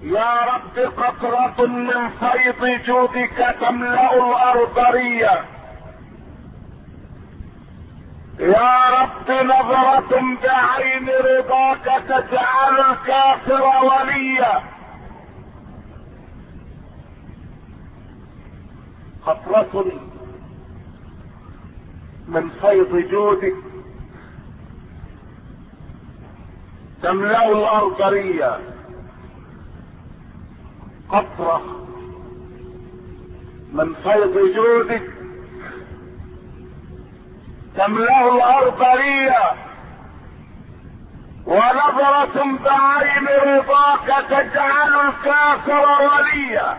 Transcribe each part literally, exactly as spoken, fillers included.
يا رب قطرة من فيض جودك تملأ الأرض ريا. يا رب نظرة بعين رضاك تجعل الكافر وليا. قطرة من فيض جودك تملأ الأرض ريا. قطرة من فيض جودك تملأ الأرض ريا، ونظرة بعين رضاك تجعل الكافر وليا.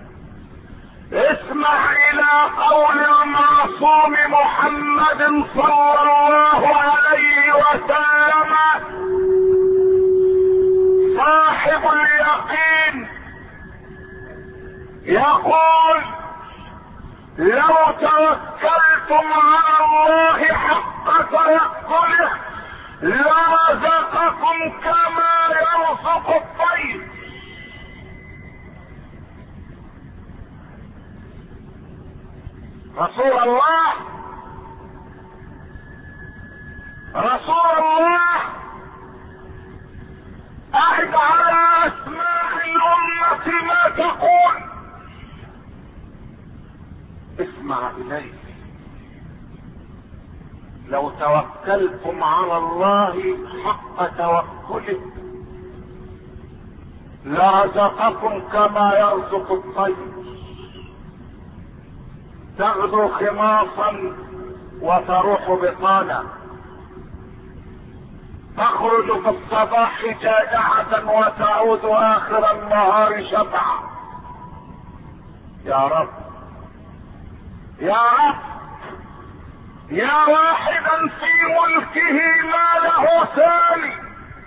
اسمع الى قول المعصوم محمد صلى الله عليه وسلم صاحب اليقين يقول: لو توكلتم على الله حق توكله لرزقكم كما يرزق الطير. رسول الله رسول الله أعد على أسماع الأمة ما تقول. اسمع إليه: لو توكلتم على الله حق توكله لرزقكم كما يرزق الطير. تغدو خماصا وتروح بطانا، تخرج في الصباح جائعة وتعود آخر النهار شبعا. يا رب يا رب يا واحدا في ملكه ما له ثاني،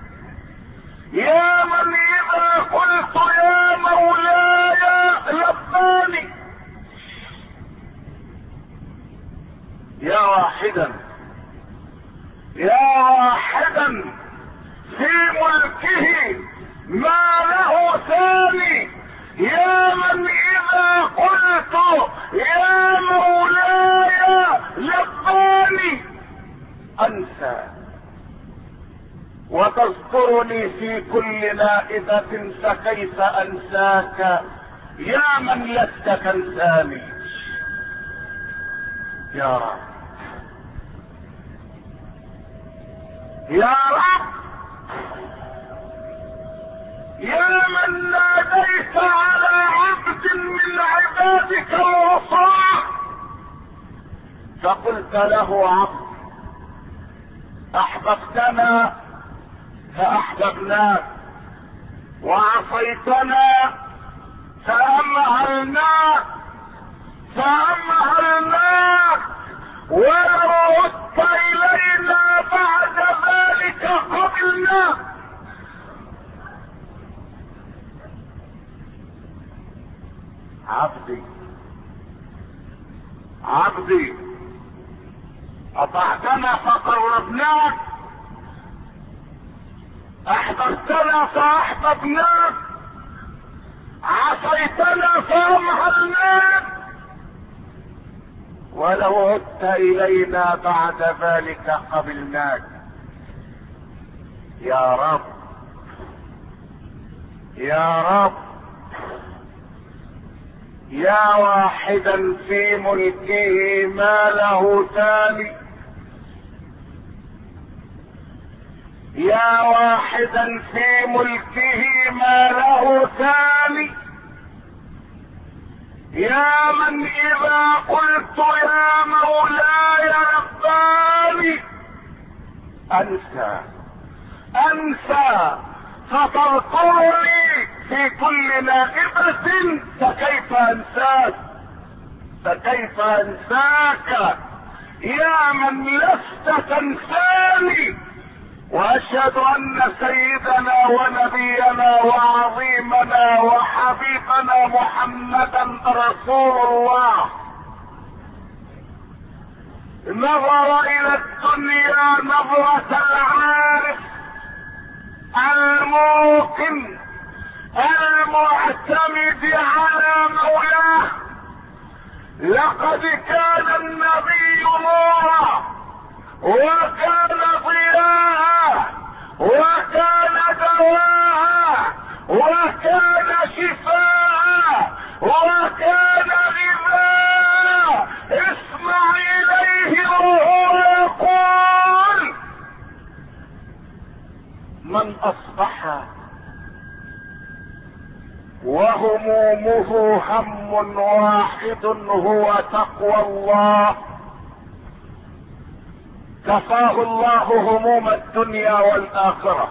يا من إذا قلت يا مولاي لباني. يا واحدا يا واحدا في ملكه ما له ثاني، يا من إذا قلت يا مولاي لباني. أنسى وتذكرني في كل نائبة، فكيف أنساك يا من لست تنساني. يا رب يا رب يا من ناديت على عبد من عبادك الوصاة فقلت له: عبد احببتنا فاحببناك، وعصيتنا فامهلناك فامهلناك، ولو عدت الينا بعد ذلك قبلناك. عبدي عبدي اطعتنا فقربناك، احببتنا فاحببناك، عصيتنا فامهلناك، ولو عدت الينا بعد ذلك قبلناك. يا رب يا رب يا واحدا في ملكه ما له ثاني، يا واحدا في ملكه ما له ثاني، يا من إذا قلت يا مولاي رباني أنسى أنسى فتذكرني في كل نائبة، فكيف أنساك فكيف أنساك يا من لست تنساني. وأشهد أن سيدنا ونبينا وعظيمنا وحبيبنا محمدا رسول الله نظر إلى الدنيا نظرة العارف الموقن المعتمد على مولاه. لقد كان النبي نورا وكان ضياء وكان دواء وكان شفاء وكان غذاء. اسمع اليه وهو يقول: من اصبح وهمومه هم واحد هو تقوى الله، كفاه الله هموم الدنيا والآخرة.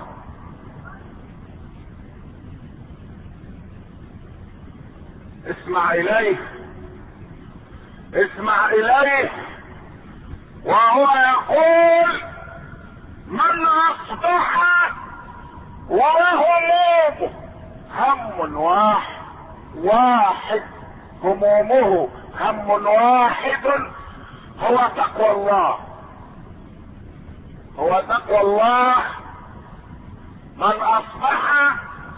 اسمع اليه، اسمع اليه وهو يقول: من اصبح وهمومه هم واحد واحد همومه هم واحد هو تقوى الله، هو تقوى الله. من اصبح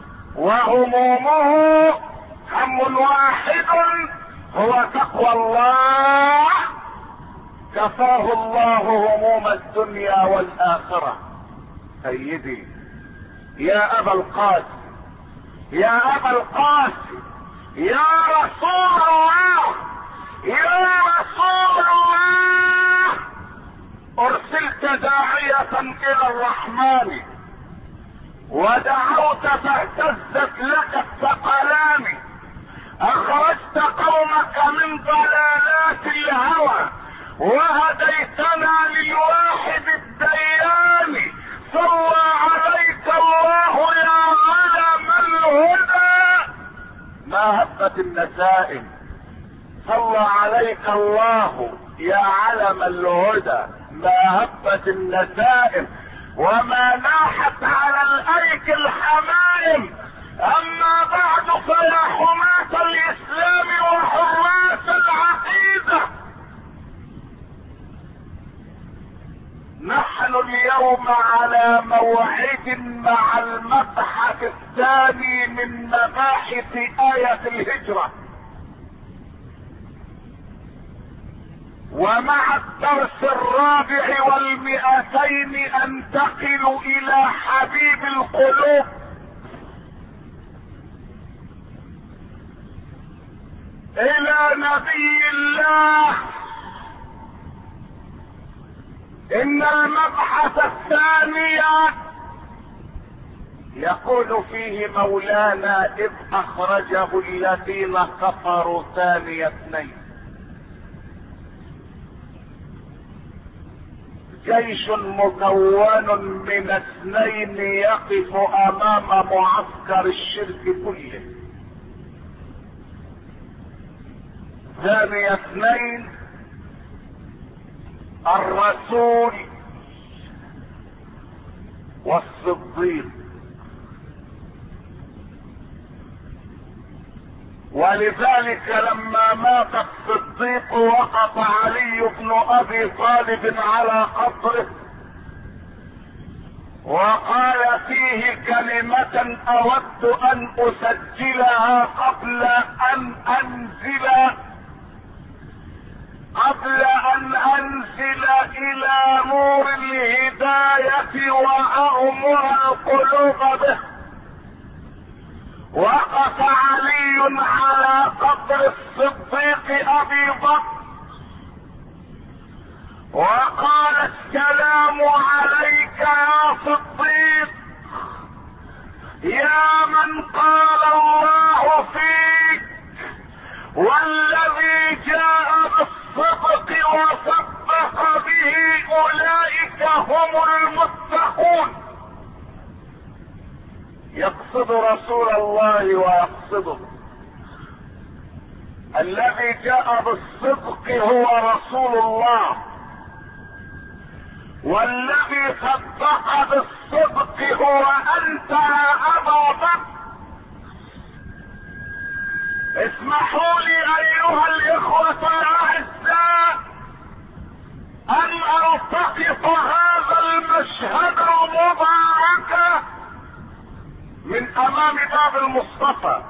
وهمومه هم واحد هو تقوى الله، كفاه الله هموم الدنيا والآخرة. سيدي يا ابا القاسم، يا ابا القاسم، يا رسول الله، يا رسول الله، ارسلت داعية الى الرحمن ودعوت فاهتزت لك الثقلان، اخرجت قومك من ضلالات الهوى وهديتنا للواحد الديان. صلى عليك الله يا علم الهدى ما هبت النسائم، صلى عليك الله يا علم الهدى ما هبت النسائم، وما ناحت على الايك الحمائم. اما بعد فيا حماة الاسلام وحراس العقيدة، نحن اليوم على موعد مع المبحث الثاني من مباحث آية الهجرة، ومع الدرس الرابع والمئتين انتقل الى حبيب القلوب، الى نبي الله. ان المبحث الثاني يقول فيه مولانا: اذ اخرجه الذين كفروا ثاني اثنين، جيش مكون من اثنين يقف امام معسكر الشرك كله. ثاني اثنين الرسول والصديق، ولذلك لما مات الصديق وقف علي بن ابي طالب على قبره وقال فيه كلمة اود ان اسجلها قبل ان انزل قبل ان انزل الى نور الهداية واغمر القلوب به. وقف علي على قبر الصديق ابي بكر وقال: السلام عليك يا صديق، يا من قال الله فيك: والذي جاء بالصدق وصدق به اولئك هم المتقون. يقصد رسول الله ويقصده. الذي جاء بالصدق هو رسول الله، والذي صدق بالصدق هو انت يا ابا بكر. اسمحوا لي ايها الاخوة الاعزاء ان التقط هذا المشهد المبارك من امام باب المصطفى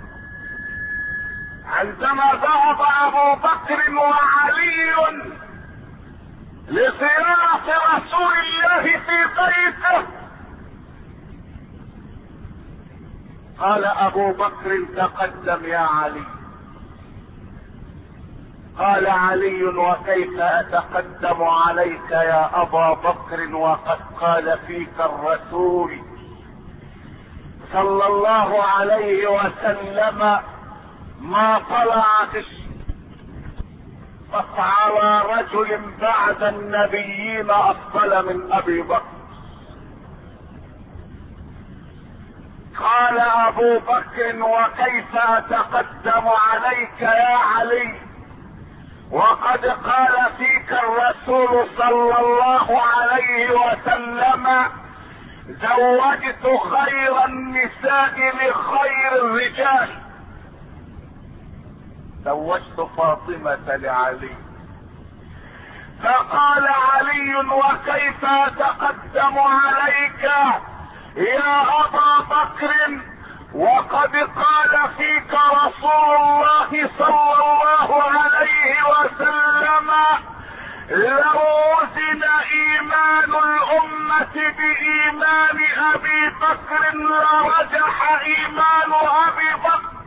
عندما ذهب ابو بكر وعلي لزيارة رسول الله في بيته، قال ابو بكر تقدم يا علي. قال علي وكيف اتقدم عليك يا ابا بكر وقد قال فيك الرسول صلى الله عليه وسلم ما طلعت الشمس على رجل بعد النبيين افضل من ابي بكر. قال ابو بكر وكيف اتقدم عليك يا علي وقد قال فيك الرسول صلى الله عليه وسلم زوجت خير النساء لخير الرجال، زوجت فاطمة لعلي. فقال علي وكيف اتقدم عليك يا ابا بكر وقد قال فيك رسول الله صلى الله عليه وسلم لو وزن ايمان الامة بايمان ابي بكر لرجح ايمان ابي بكر.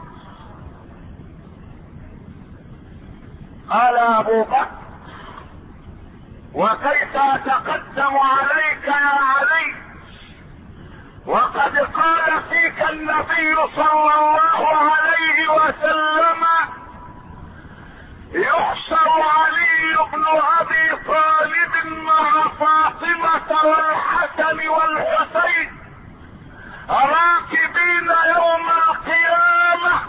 قال ابو بكر وكيف اتقدم عليك يا علي وقد قال فيك النبي صلى الله عليه وسلم يحشر علي بن ابي طالب مع فاطمة والحسن والحسين راكبين يوم القيامة،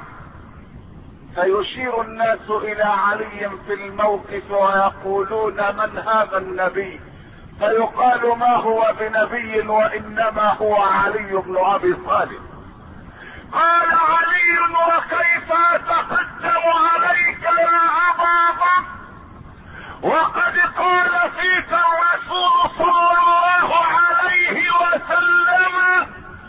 فيشير الناس الى علي في الموقف ويقولون من هذا النبي؟ فيقال ما هو بنبي وانما هو علي بن ابي طالب. قال علي وكيف اتقدم عليك يا ابا بكر وقد قال فيك الرسول صلى الله عليه وسلم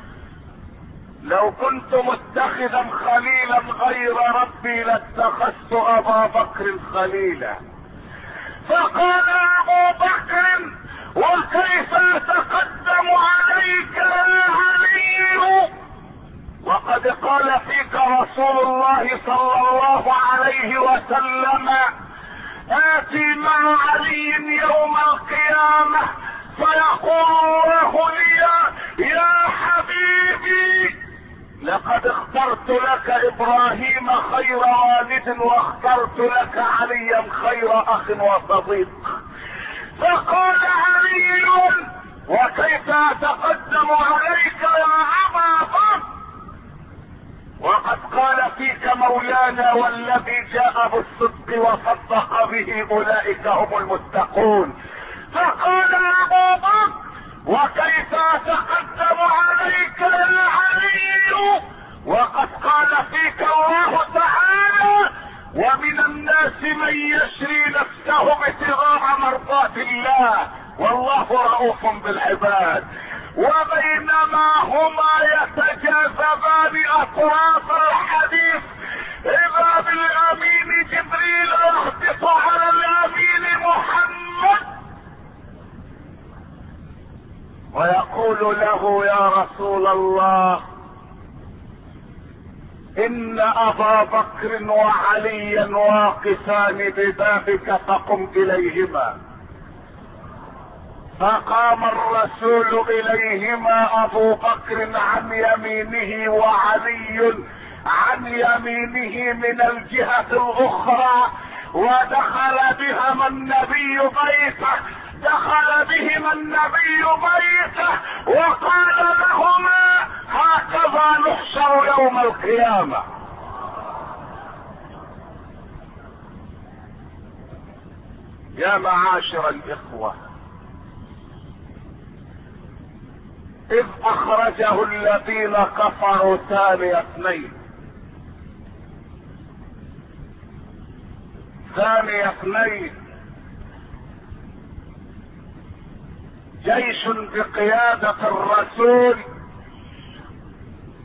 لو كنت متخذا خليلا غير ربي لاتخذت ابا بكر خليلا. فقال ابو بكر وكيف اتقدم عليك يا علي وقد قال فيك رسول الله صلى الله عليه وسلم اتي مع علي يوم القيامة فيقول الله لي يا حبيبي لقد اخترت لك ابراهيم خير والد واخترت لك عليا خير اخ وصديق. فقال علي وكيف اتقدم عليك يا ابا بكر وقد قال فيك مولانا والذي جاء بالصدق وصدق به اولئك هم المتقون. فقال ابو بكر وكيف اتقدم عليك يا علي وقد قال فيك الله تعالى ومن الناس من يشري نفسه ابتغاء مرضات الله والله رؤوف بالعباد. وبينما هما يتجاذبان اطراف الحديث اذا بالامين جبريل يهبط على الامين محمد ويقول له يا رسول الله ان ابا بكر وعليا واقفان ببابك فقم اليهما. فقام الرسول اليهما ابو بكر عن يمينه وعلي عن يمينه من الجهة الاخرى ودخل بهما النبي بيته دخل بهما النبي بيته وقال لهما هكذا نحشر يوم القيامة. يا معاشر الاخوة اذ اخرجه الذين كفروا ثاني اثنين ثاني اثنين جيش بقيادة الرسول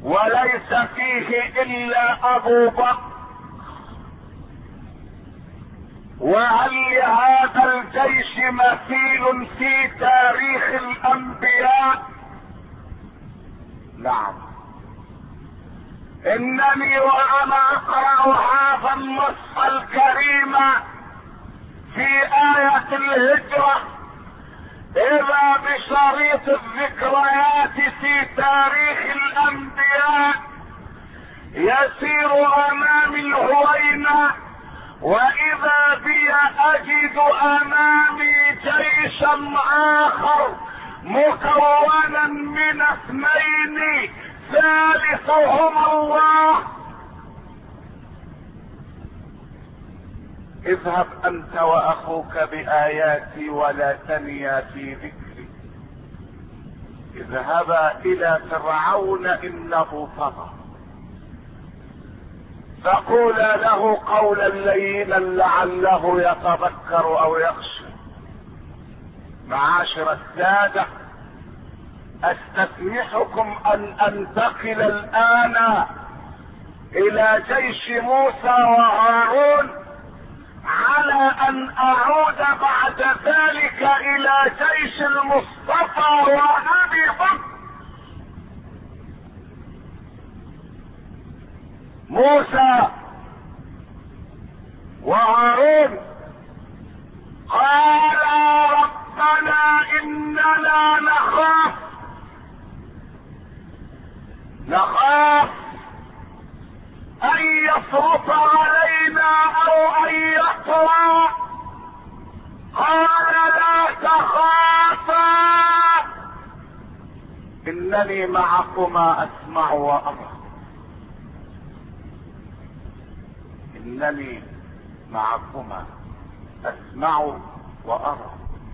وليس فيه الا ابو بكر. وهل لهذا الجيش مثيل في تاريخ الانبياء؟ نعم. انني وانا اقرأ هذا النص الكريم في آية الهجرة اذا بشريط الذكريات في تاريخ الانبياء يسير امامي الهوينة، واذا بي اجد امامي جيشا اخر مكونا من اثنين ثالثهما الله. اذهب انت واخوك باياتي ولا تنيا في ذكري. اذهبا الى فرعون انه طغى فقولا له قولا لينا لعله يتذكر او يخشى. معاشر السادة، استسمحكم ان انتقل الان الى جيش موسى وهارون على ان اعود بعد ذلك الى جيش المصطفى وابي بكر. موسى وهارون قالا ربنا اننا نخاف نخاف ان يفرط علينا او ان يطغى. قال لا تخافا انني معكما اسمع وارى. انني معكما اسمع وارى.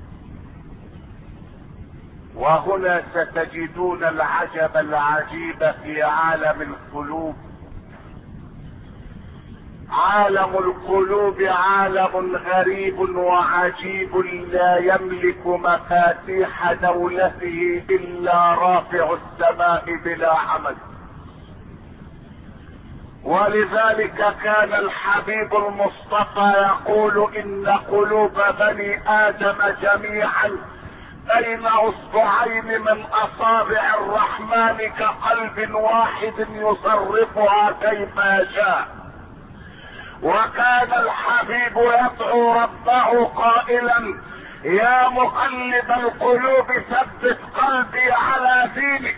وهنا ستجدون العجب العجيب في عالم القلوب. عالم القلوب عالم غريب وعجيب لا يملك مفاتيح دولته الا رافع السماء بلا عمد. ولذلك كان الحبيب المصطفى يقول ان قلوب بني ادم جميعا بين اصبعين من اصابع الرحمن كقلب واحد يصرفها كيف يشاء. وكان الحبيب يدعو ربه قائلا يا مقلب القلوب ثبت قلبي على دينك.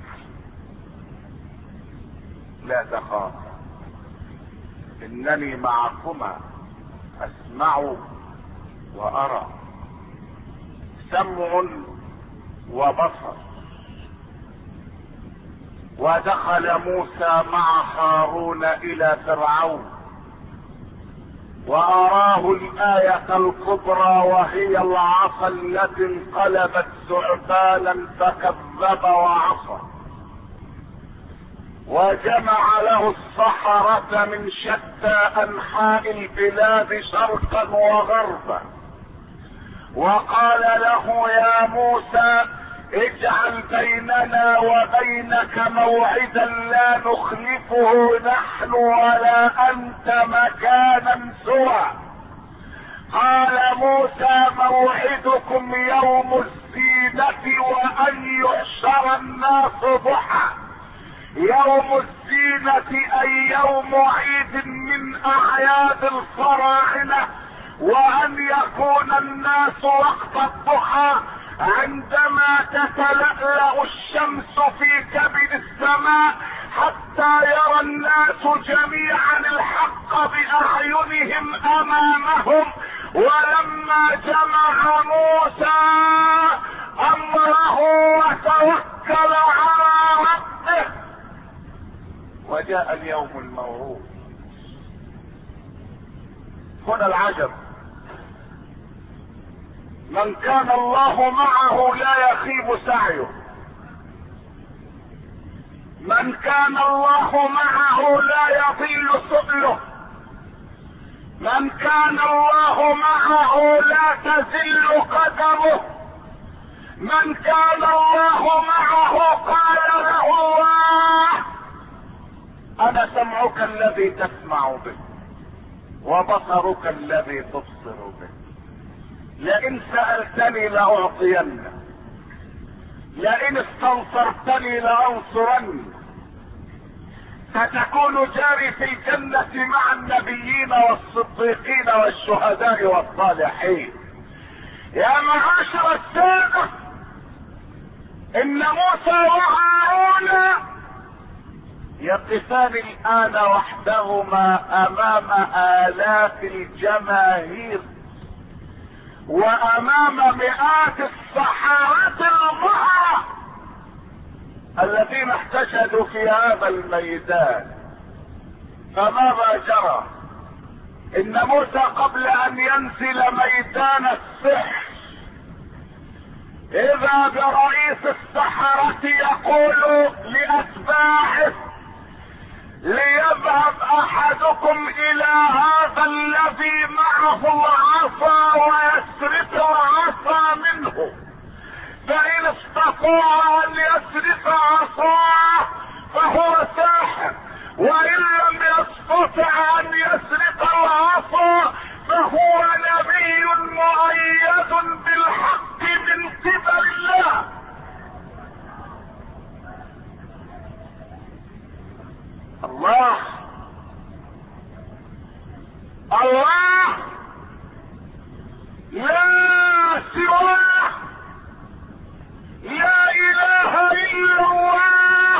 لا تخاف انني معكما اسمع وارى. سمع وبصر. ودخل موسى مع هارون الى فرعون واراه الاية الكبرى وهي العصا التي انقلبت ثعبانا فكذب وعصى. وجمع له السحرة من شتى انحاء البلاد شرقا وغربا وقال له يا موسى اجعل بيننا وبينك موعدا لا نخلفه نحن ولا انت مكانا سوى. قال موسى موعدكم يوم الزينة وان يحشر الناس ضحى. يوم الزينة اي يوم عيد من اعياد الفراعنة، وان يكون الناس وقت الضحى عندما تتلألأ الشمس في كبد السماء حتى يرى الناس جميعا الحق بأعينهم امامهم. ولما جمع موسى امره وتوكل على ربه وجاء اليوم الموعود. هنا العجب، من كان الله معه لا يخيب سعيه. من كان الله معه لا يضل سؤله. من كان الله معه لا تزل قدمه. من كان الله معه قال له الله سمعك الذي تسمع به وبصرك الذي تبصر به. لئن سألتني لأعطينك، لئن استنصرتني لأنصرنك. ستكون جاري في الجنة مع النبيين والصديقين والشهداء والصالحين. يا معاشر السادة، إن موسى وهارون يقفان الآن وحدهما أمام آلاف الجماهير وأمام مئات السحرة المهرة الذين احتشدوا في هذا الميدان. فماذا جرى؟ إن موسى قبل أن ينزل ميدان السحر إذا برئيس السحرة يقول لأتباعه: ليذهب أحدكم إلى هذا الذي معه العصا ويسرق العصا منه، فإن استطاع أن يسرق عصاه فهو ساحر، وإن لم يستطع أن يسرق العصا فهو نبي مؤيد بالحق من قبل الله. الله الله لا سواه، لا اله الا الله.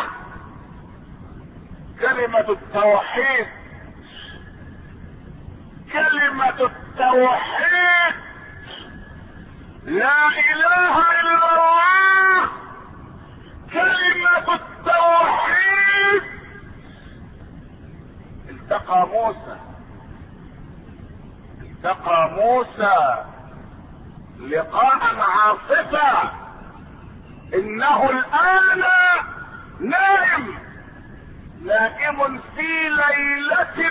كلمة التوحيد، كلمة التوحيد، لا اله الا الله، كلمة التوحيد. التقى موسى التقى موسى لقاء عاصفا. انه الان نائم نائم في ليلة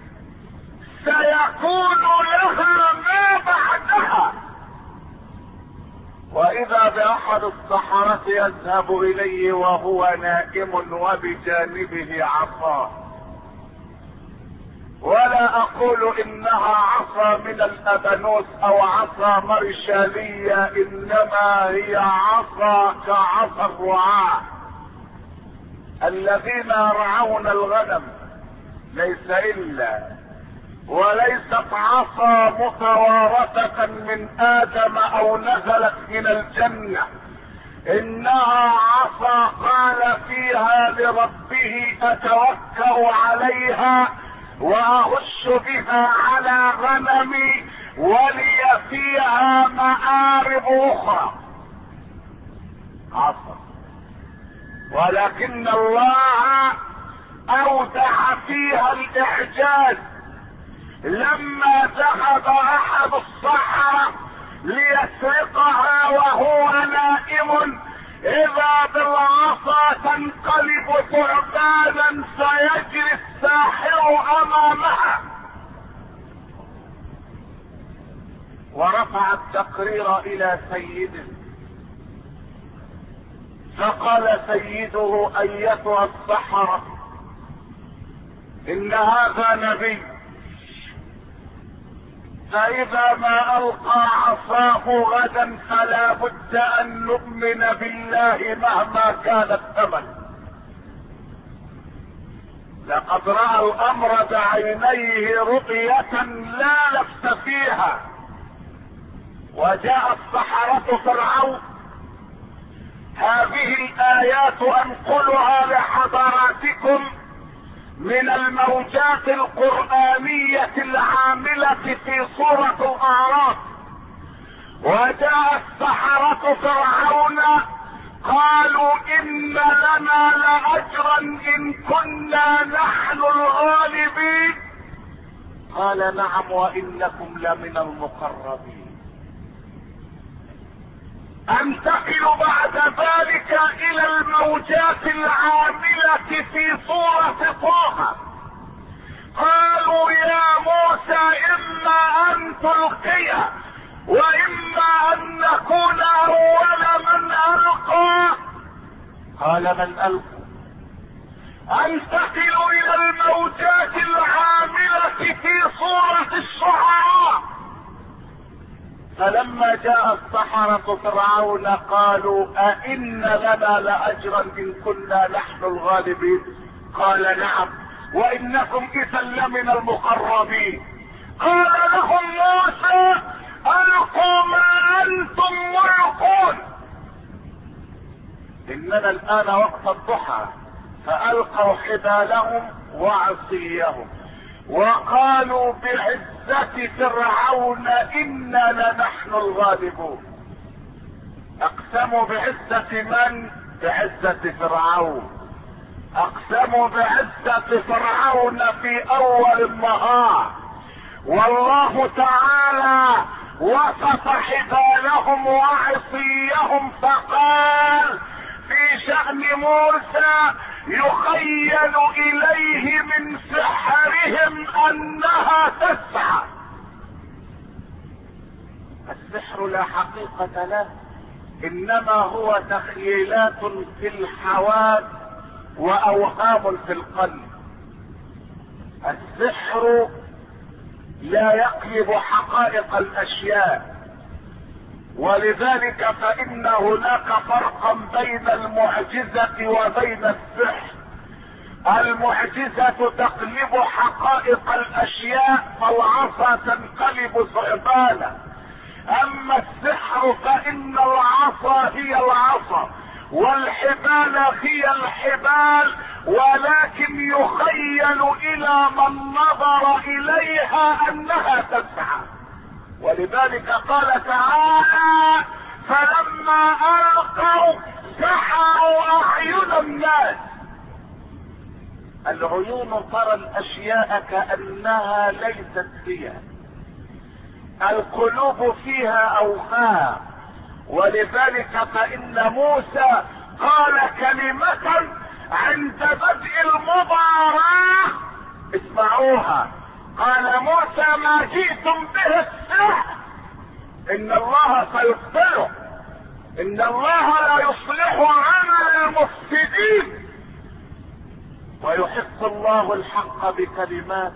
سيكون لها ما بعدها. واذا باحد السحرة يذهب اليه وهو نائم وبجانبه عصاه. ولا اقول انها عصا من الابانوس او عصا مرشالية، انما هي عصا كعصا الرعاة الذين يرعون الغنم، ليس الا، وليست عصا متوارثة من ادم او نزلت من الجنة، انها عصا قال فيها لربه: اتوكل عليها واهش بها على غنمي ولي فيها مآرب اخرى. عصا. ولكن الله اودع فيها الاعجاز. لما ذهب احد السحرة ليسرقها وهو نائم، اذا بالعصا تنقلب ثعبانا سيجري الساحر امامها. ورفع التقرير الى سيده، فقال سيده: ايتها السحرة، ان هذا نبي، فاذا ما القى عصاه غدا فلا بد ان نؤمن بالله مهما كان الثمن. لقد راى الامر بعينيه رؤية لا لبس فيها. وجاء السحرة فرعون. هذه الايات انقلها لحضراتكم من الموجات القرآنية العاملة في سورة الأعراف. وجاء السحرة فرعون قالوا: إن لنا لأجرا إن كنا نحن الغالبين. قال: نعم وإنكم لمن المقربين. انتقل بعد ذلك الى الموجات العاملة في سورة طه. قالوا: يا موسى اما ان تلقي واما ان نكون اول من القى. قال: من القى؟ انتقل الى الموجات العاملة في صورة الشعراء. فلما جاء السحرة فرعون قالوا أئن لنا لأجرا إن كنا نحن الغالبين؟ قال نعم وإنكم إذا لمن المقربين. قال لهم موسى ألقوا ما أنتم ملقون. إننا الآن وقت الضحى. فألقوا حبالهم وعصيهم وقالوا بعزة فرعون إنا لنحن الغالبون. اقسموا بعزة من؟ بعزة فرعون. اقسموا بعزة فرعون في اول النهار. والله تعالى وصف حبالهم وعصيهم فقال في شأن موسى يخيل اليه من سحرهم انها تسعى. السحر لا حقيقة له، انما هو تخيلات في الحواس واوهام في القلب. السحر لا يقلب حقائق الاشياء، ولذلك فان هناك فرقا بين المعجزة وبين السحر. المعجزة تقلب حقائق الاشياء فالعصا تنقلب ثعبانا، اما السحر فان العصا هي العصا والحبال هي الحبال، ولكن يخيل الى من نظر اليها انها تسعى. ولذلك قال تعالى فلما القوا سحروا اعين الناس. العيون ترى الاشياء كانها ليست هي، القلوب فيها اوهام. ولذلك فان موسى قال كلمة عند بدء المباراة اسمعوها. قال موسى ما جئتم به السحر ان الله سيبطله، ان الله لا يصلح عمل المفسدين ويحق الله الحق بكلمات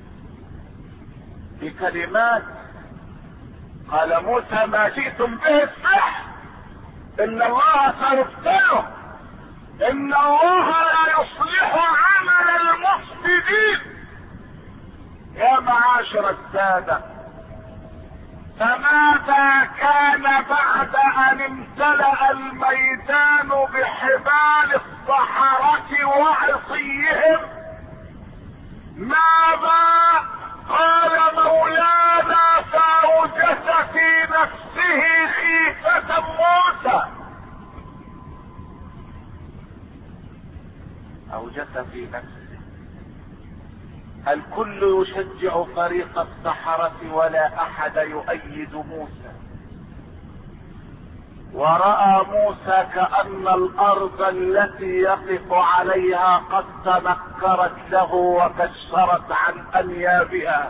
بكلمات قال موسى ما جئتم به السحر ان الله سيبطله، ان الله لا يصلح عمل المفسدين. يا معاشر السادة، فماذا كان بعد ان امتلأ الميدان بحبال السحرة وعصيهم؟ ماذا قال مولانا فأوجس في نفسه خيفة موسى. أوجس في نفسه. الكل يشجع فريق السحرة ولا احد يؤيد موسى. ورأى موسى كأن الارض التي يقف عليها قد تنكرت له وكشرت عن انيابها،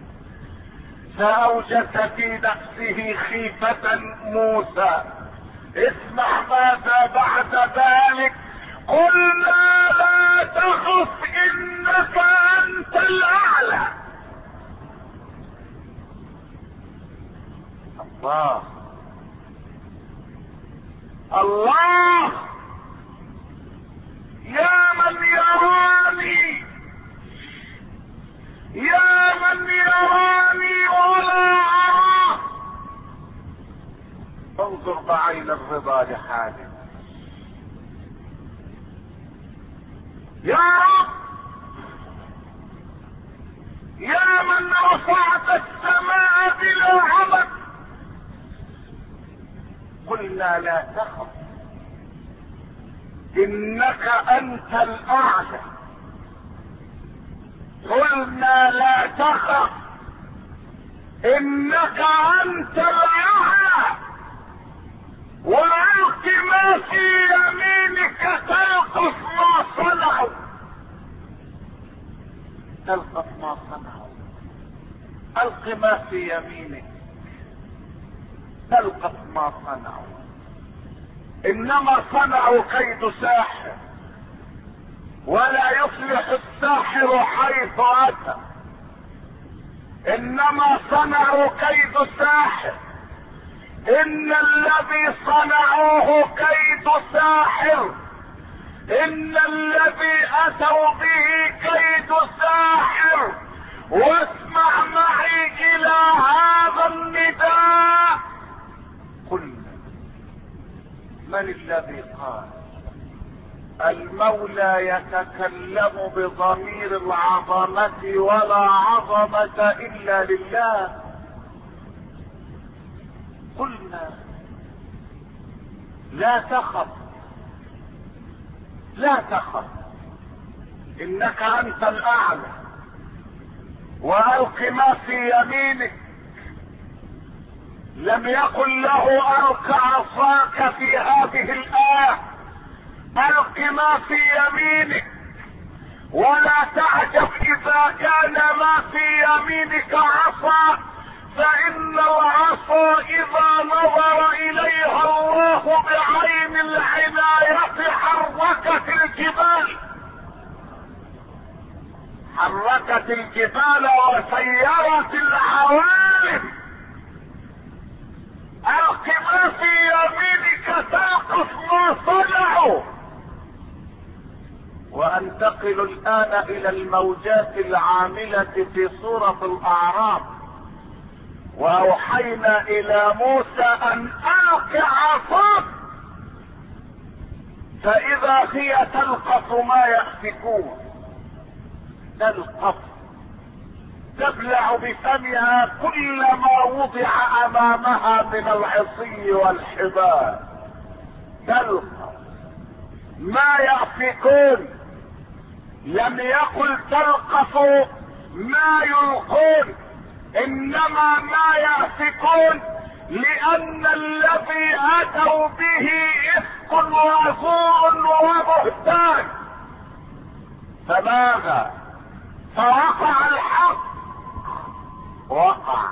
فاوجس في نفسه خيفة موسى. اسمع ماذا بعد ذلك. قلنا لا تخف انك انت الاعلى. الله الله يا من يراني، يا من يراني ولا اراه. انظر بعين الرضا لحالك. يا رب يا من رفعت السماء بلا عمد، قلنا لا تخف انك انت الاعلى. قلنا لا تخف انك انت الاعلى. والق ما في يمينك تلقف ما صنعوا، تلقف ما صنعوا. الق ما في يمينك تلقف ما صنعوا. انما صنعوا كيد ساحر، ولا يصلح الساحر حيث اتى، انما صنعوا كيد ساحر. ان الذي صنعوه كيد ساحر، ان الذي اتوا به كيد ساحر. واسمع معي الى هذا النداء. قلنا من الذي قال؟ المولى يتكلم بضمير العظمة، ولا عظمة الا لله. قلنا لا تخف، لا تخف، انك انت الاعلى، والق ما في يمينك. لم يقل له الق عصاك في هذه الايه، الق ما في يمينك. ولا تعجب اذا كان ما في يمينك عصا، فان العصا اذا نظر اليها الله بعين العناية حركت الجبال، حركت الجبال وسيرت العوالم. الق ما في يمينك تلقف ما صنعوا. وانتقل الان الى الموجات العاملة في سورة الاعراف. واوحينا الى موسى ان الق عصاك فاذا هي تلقف ما يأفكون. تلقف، تبلع بفمها كل ما وضع امامها من العصي والحبال. تلقف ما يأفكون. لم يقل تلقف ما يلقون، انما ما يأفكون، لان الذي اتوا به افك وزور وبهتان. فماذا؟ فوقع الحق، وقع.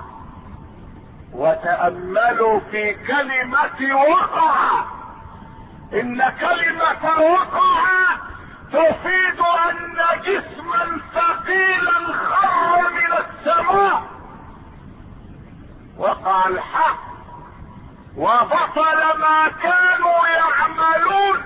وتأملوا في كلمة وقع، ان كلمة وقع تفيد ان جسما ثقيلا خر من السماء. وقع الحق وبطل ما كانوا يعملون،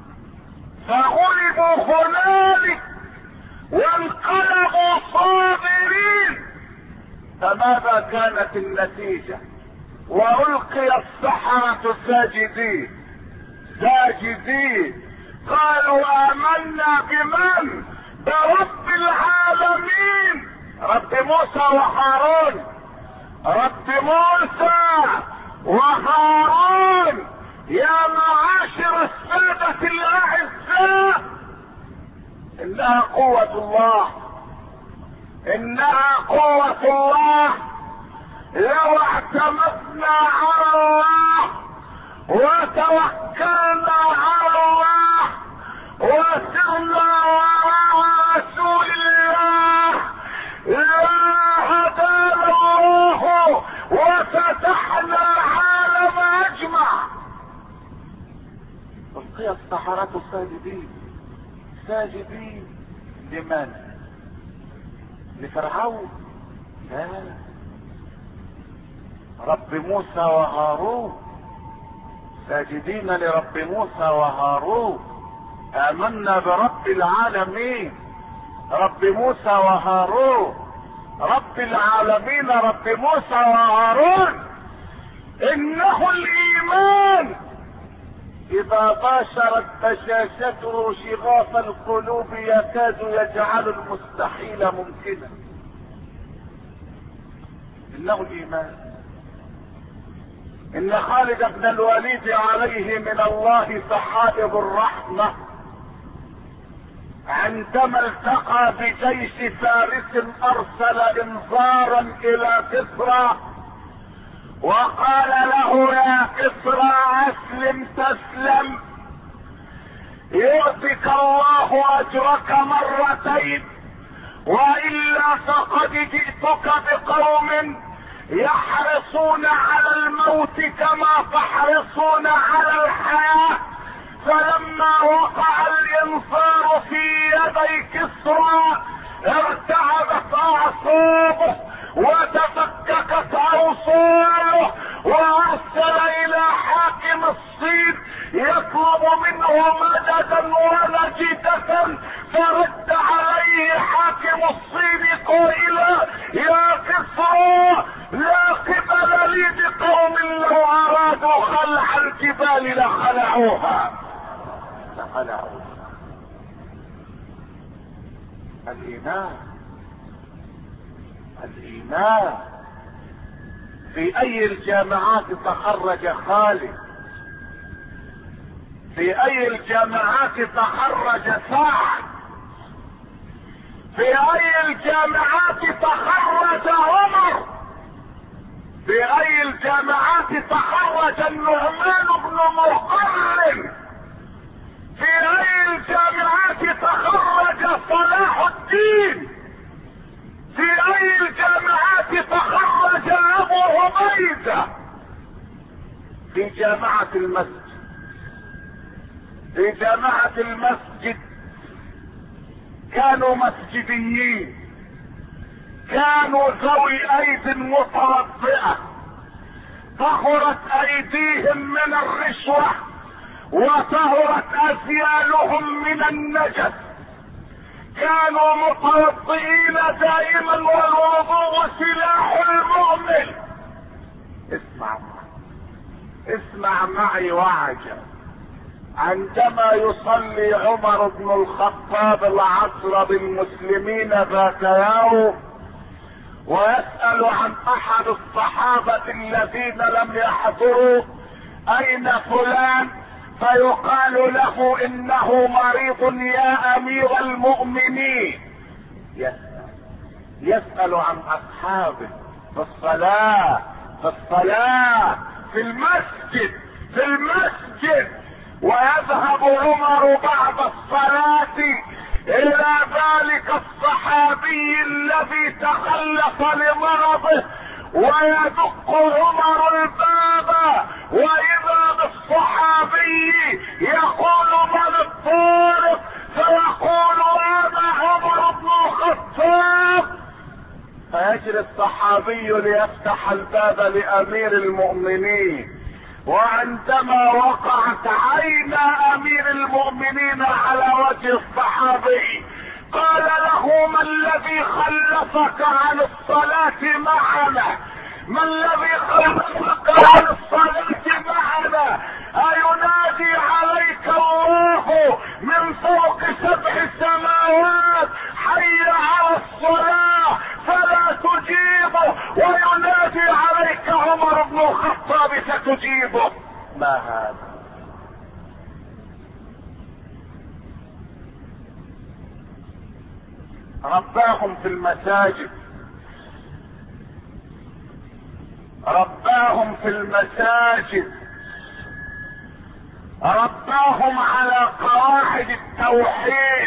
فغلبوا هنالك وانقلبوا صابرين. فماذا كانت النتيجة؟ والقي السحرة ساجدين، ساجدين قالوا آمنا بمن؟ برب العالمين. رب موسى وهارون، رب موسى وهارون. يا معاشر السادة الاعزاء، انها قوة الله، انها قوة الله. لو اعتمدنا على الله وتوكلنا على الله وسرنا وراء رسول الله لهدانا الله وفتحنا العالم اجمع. القي السحرة ساجدين، ساجدين لمن؟ لفرعون؟ لا، رب موسى وهارون. ساجدين لرب موسى وهارون. آمنا برب العالمين، رب موسى وهارون. رب العالمين رب موسى وهارون. انه الايمان اذا باشرت بشاشته شغاف القلوب يكاد يجعل المستحيل ممكنا. انه الايمان. ان خالد بن الوليد عليه من الله سحائب الرحمة عندما التقى بجيش فارس ارسل انذارا الى كسرى وقال له يا كسرى اسلم تسلم يؤتك الله اجرك مرتين، والا فقد جئتك بقوم يحرصون على الموت كما تحرصون على الحياة، فلما وقع الانصار في يدي كسرى ارتعبت اعصابه وتفككت اوصاله، وارسل الى حاكم الصين يطلب منه مددا ونجدة، فرد عليه حاكم الصين قائلا: يا كسرى لا قبل لي بقوم لو ارادوا خلع الجبال لخلعوها لخلعوها. الايمان الايمان. في اي الجامعات تخرج خالد؟ في اي الجامعات تخرج سعد؟ في اي الجامعات تخرج عمر؟ في اي الجامعات تخرج النعمان بن مقرن؟ في اي الجامعات تخرج صلاح الدين؟ في اي الجامعات تخرج ابو عبيدة؟ في جامعة المسجد. في جامعة المسجد كانوا مسجديين، كانوا ذوي ايد متوضئة، طهرت ايديهم من الرشوة وطهرت اثيالهم من النجس، كانوا متوضئين دائما والوضوء سلاح المؤمن. اسمع اسمع معي وعجب. عندما يصلي عمر بن الخطاب العصر بالمسلمين ذات يوم ويسأل عن احد الصحابة الذين لم يحضروا: اين فلان؟ فيقال له: انه مريض يا امير المؤمنين. يسأل يسأل عن اصحابه في الصلاة في الصلاة في المسجد في المسجد ويذهب عمر بعد الصلاة الى ذلك الصحابي الذي تخلف لمرضه، ويدق عمر الباب، واذا بالصحابي يقول: من الطارق؟ فيقول: انا عمر بن الخطاب. فيجري الصحابي ليفتح الباب لامير المؤمنين، وعندما وقعت عينا امير المؤمنين على وجه الصحابي قال له: ما الذي خلفك عن الصلاة معنا؟ ما الذي خلفك عن الصلاة معنا؟ اينادي عليك الله من فوق سبع سماوات: حي على الصلاة، فلا تجيبه، وينادي عليك عمر بن الخطاب ستجيبه؟ ما هذا؟ رباهم في المساجد، رباهم في المساجد، رباهم على قواعد التوحيد،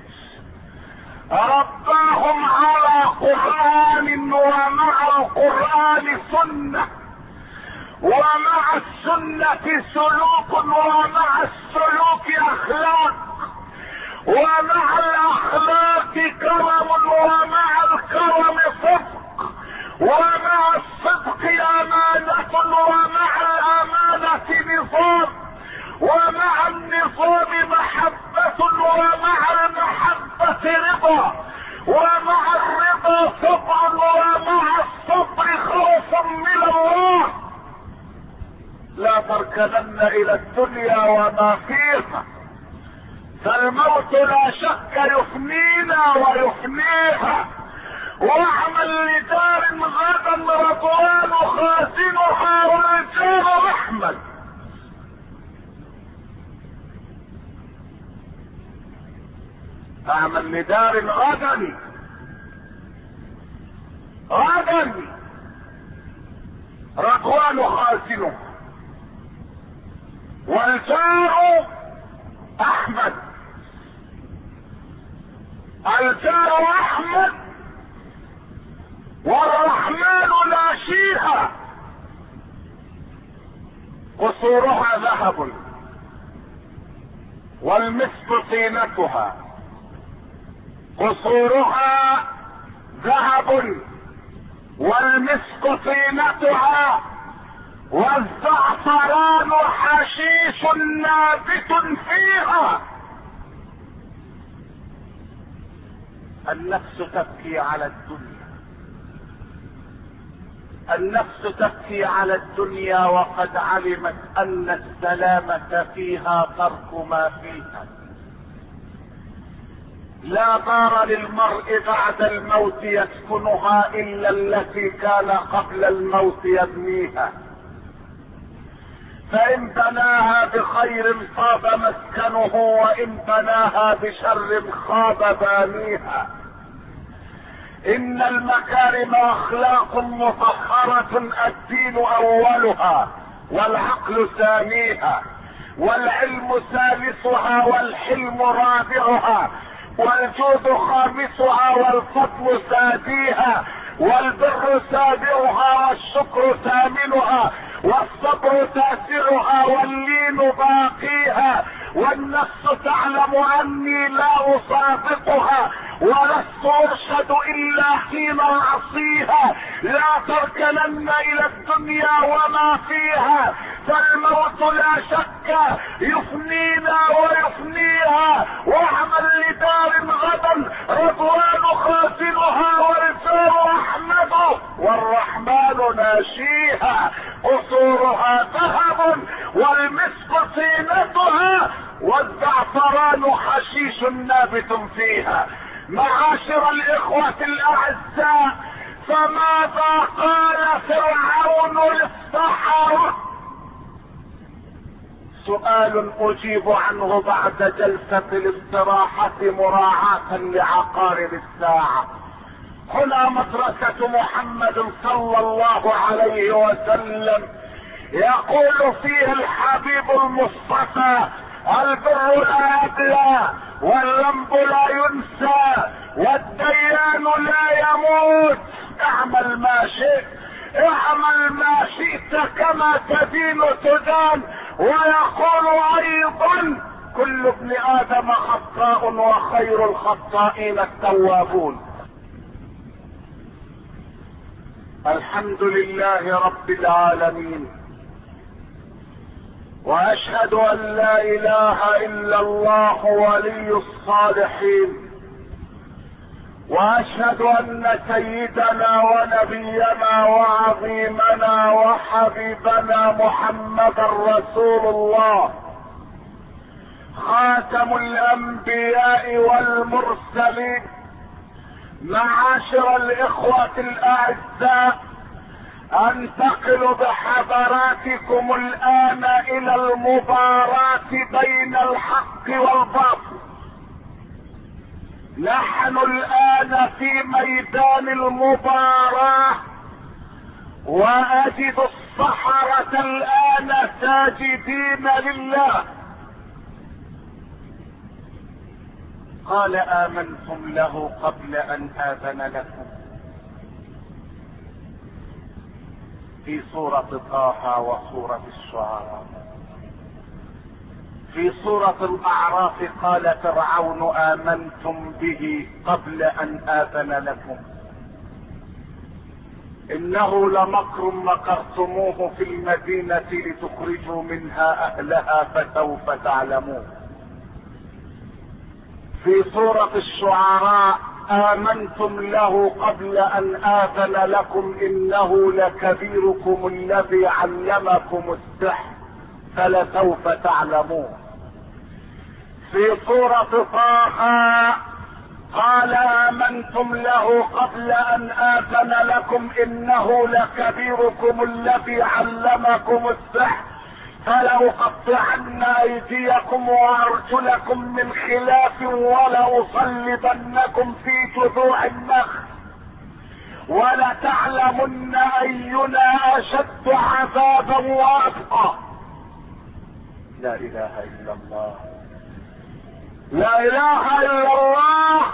رباهم على قرآن، ومع القرآن سنة، ومع السنة سلوك، ومع السلوك اخلاق، ومع الاخلاق كرم، ومع الكرم صدق، ومع الصدق امانة، ومع الامانة نظام، ومع النظام محبة، ومع المحبة رضا، ومع الرضا صبر، ومع الصبر خوف من الله. لا تركنن الى الدنيا وما فيها، فالموت لا شك يفنينا ويفنيها. واعمل لدار غدا رضوان خازنها والجار رحمة. اعمل لدار غدا غدا رضوان خازنها والجار احمد. الجار احمد والرحمن ناشيها، قصورها ذهب والمسك طينتها، قصورها ذهب والمسك طينتها، والزعفران حشيش نابت فيها. النفس تبكي على الدنيا، النفس تبكي على الدنيا وقد علمت ان السلامة فيها ترك ما فيها. لا دار للمرء بعد الموت يسكنها الا التي كان قبل الموت يبنيها، فان بناها بخير طاب مسكنه وان بناها بشر خاب بانيها. ان المكارم اخلاق مطهرة الدين اولها والعقل ثانيها، والعلم ثالثها والحلم رابعها، والجود خامسها والفضل ساديها، والبر سابعها والشكر ثامنها، والصبر تاسعها واللين باقيها. والنفس تعلم اني لا اصادقها ولست ارشد الا حين اعصيها. لا تركنن الى الدنيا وما فيها، فالموت لا شك يفنينا ويفنيها. واعمل لدار غدا رضوان خازنها ورسال احمد والرحمن ناشيها. قصورها ذهب والمسك طينتها، والزعفران حشيش نابت فيها. معاشر الاخوة الاعزاء، فماذا قال فرعون للسحرة؟ سؤال اجيب عنه بعد جلسة الاستراحة مراعاة لعقارب الساعة. هنا مدرسة محمد صلى الله عليه وسلم، يقول فيه الحبيب المصطفى: البر لا يبلى والذنب لا ينسى والديان لا يموت. اعمل ما شئت، اعمل ما شئت كما تدين تدان. ويقول ايضا: كل ابن ادم خطاء وخير الخطائين التوابون. الحمد لله رب العالمين، واشهد ان لا اله الا الله ولي الصالحين، واشهد ان سيدنا ونبينا وعظيمنا وحبيبنا محمدا رسول الله، خاتم الانبياء والمرسلين. معاشر الاخوة الاعزاء، انتقل بحضراتكم الان الى المباراة بين الحق والباطل. نحن الان في ميدان المباراة، واجد السحرة الان ساجدين لله. قال: آمنتم له قبل ان آذن لكم. في سورة طه وسورة الشعراء. في سورة الاعراف قال فرعون: آمنتم به قبل ان آذن لكم، انه لمكر مكرتموه في المدينة لتخرجوا منها اهلها فسوف تعلمون. في سورة الشعراء: آمنتم له قبل ان آذن لكم، انه لكبيركم الذي علمكم السحر فلسوف تعلمون. في سورة طه قال: آمنتم له قبل ان آذن لكم، انه لكبيركم الذي علمكم السحر فلأقطعن ايديكم وارجلكم من خلاف ولأصلبنكم في جذوع النخل ولتعلمن اينا اشد عذابا وابقى. لا اله الا الله، لا اله الا الله،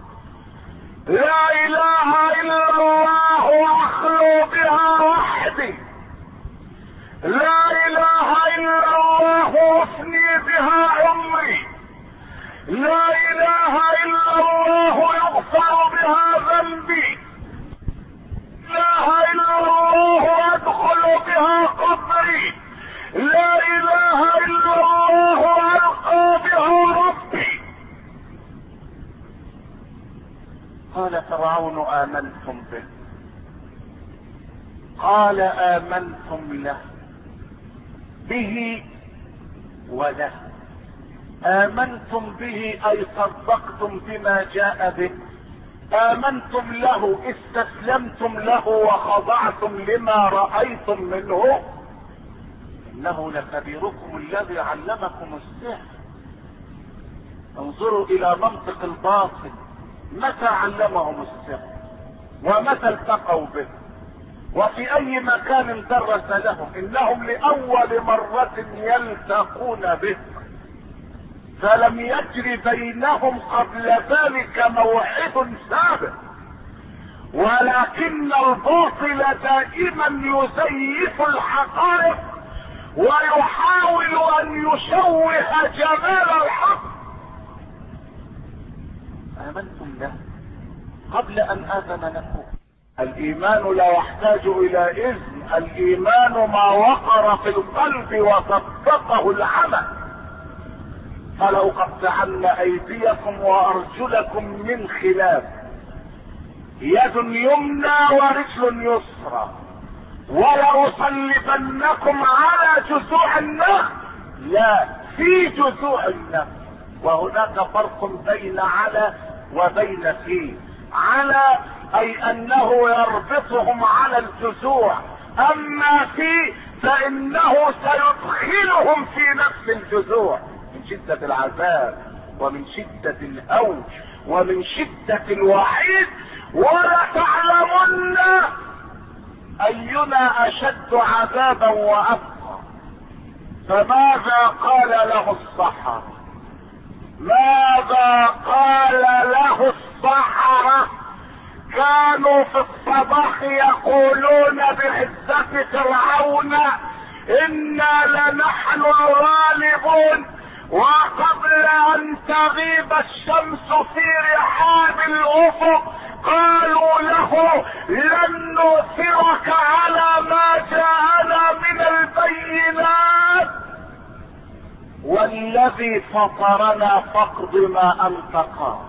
لا اله الا الله، واخلو بها وحدي. لا اله الا الله وافني بها عمري. قال فرعون آمنتم به؟ قال آمنتم له به وله. آمنتم به أي صدقتم بما جاء به، آمنتم له استسلمتم له وخضعتم لما رأيتم منه. إنه لكبيركم الذي علمكم السحر. انظروا إلى منطق الباطل، متى علمهم السحر ومتى التقوا به وفي أي مكان درس لهم؟ إنهم لأول مرة يلتقون به، فلم يجري بينهم قبل ذلك موعد سابق، ولكن الباطل دائما يزيف الحقائق ويحاول ان يشوه جمال الحق. آمنتم له قبل ان آذن لكم. الايمان لا يحتاج الى اذن، الايمان ما وقر في القلب وصدقه العمل. فلأقطعن ايديكم وارجلكم من خلاف، يد يمنى ورجل يسرى، ولأصلبنكم على جذوع النخل. لا، في جذوع النخل، وهناك فرق بين على وبين في. على اي انه يربطهم على الجذوع، اما في فانه سيدخلهم في نفس الجذوع من شدة العذاب ومن شدة الهول ومن شدة الوعيد. ولتعلمن اينا اشد عذابا وابقى. فماذا قال له السحرة؟ ماذا قال له السحرة؟ كانوا في الصباح يقولون بعزة فرعون انا لنحن الغالبون، وقبل ان تغيب الشمس في رحاب الافق قالوا له لن نؤثرك على ما جاءنا من البينات، والذي فطرنا فاقض ما انت قاض.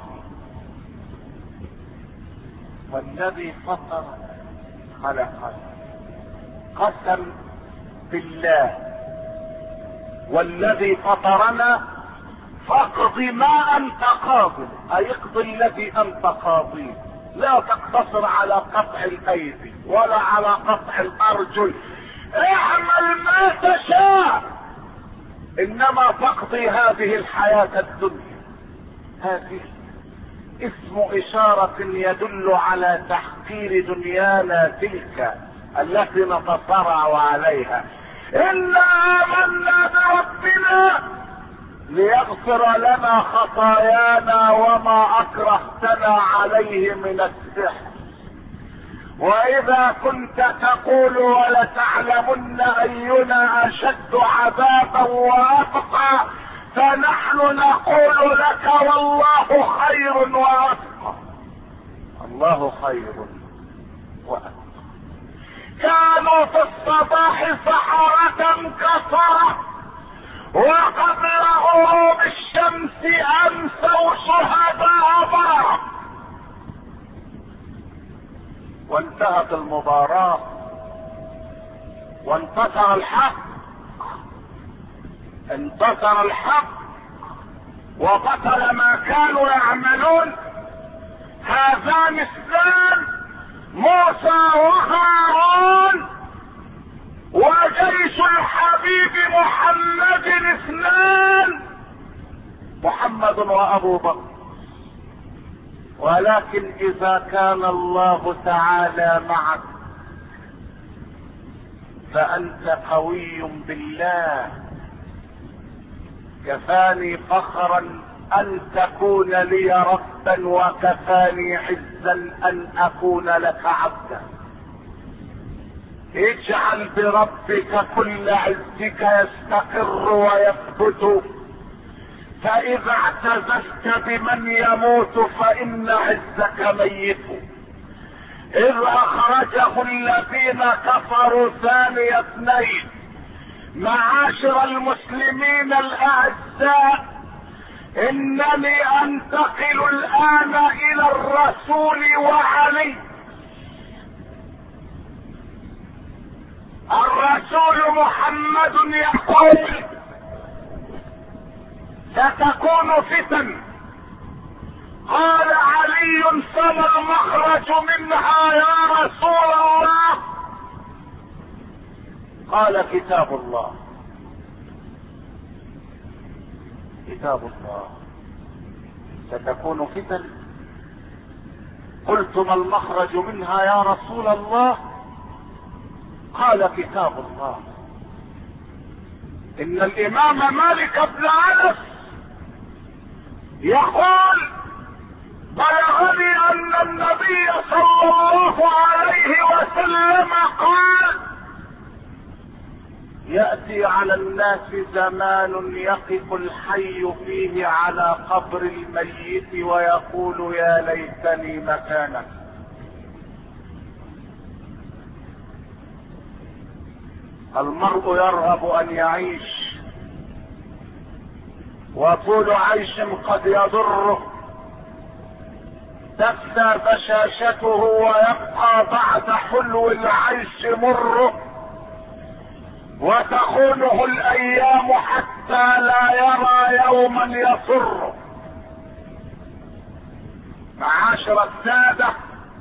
والذي فطر خلقنا، قسم بالله، والذي فطرنا فاقض ما انت قاض، اي اقضي الذي انت قاضيه. لا تقتصر على قطع الايدي ولا على قطع الارجل، اعمل ما تشاء، انما تقضي هذه الحياة الدنيا. هذه اسم اشارة يدل على تحقير دنيانا تلك التي نتصارع عليها. إنا آمنا بربنا ليغفر لنا خطايانا وما أكرهتنا عليه من السحر. وإذا كنت تقول ولتعلمن أينا أشد عذابا وأبقى، فنحن نقول لك والله خير وأبقى. الله خير وأبقى. كانوا في الصباح سحرة كفرة، وقبل غروب الشمس امسوا شهداء برع. وانتهت المباراة وانتصر الحق، انتصر الحق وبطل ما كانوا يعملون. هذان اثنان، موسى وهارون، وجيش الحبيب محمد اثنان، محمد وابو بكر. ولكن اذا كان الله تعالى معك فانت قوي بالله. كفاني فخرا ان تكون لي ربا، وكفاني عزا ان اكون لك عبدا. اجعل بربك كل عزك يستقر ويثبت، فاذا اعتززت بمن يموت فان عزك ميت. اذ اخرجه الذين كفروا ثاني اثنين. معاشر المسلمين الاعزاء، انني انتقل الان الى الرسول وعلي. الرسول محمد يقول ستكون فتن. قال علي فما المخرج منها يا رسول الله؟ قال كتاب الله. كتاب الله. ستكون فتن. قلت ما المخرج منها يا رسول الله؟ قال كتاب الله. ان الامام مالك بن انس يقول بلغني ان النبي صلى الله عليه وسلم قال يأتي على الناس زمان يقف الحي فيه على قبر الميت ويقول يا ليتني مكانك. المرء يرغب ان يعيش وطول عيش قد يضره، تفنى بشاشته ويبقى بعد حلو العيش مره، وتخونه الايام حتى لا يرى يوما يسره. معاشر السادة،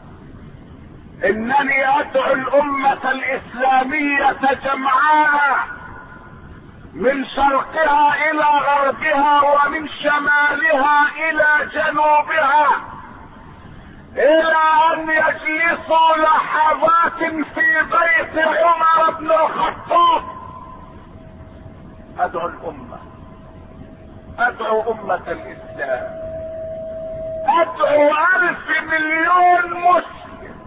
انني ادعو الامة الاسلامية جمعاء من شرقها الى غربها ومن شمالها الى جنوبها الى ان يجلسوا لحظات في بيت عمر بن الخطاب. ادعو الامة، ادعو امة الاسلام، ادعو الف مليون مسلم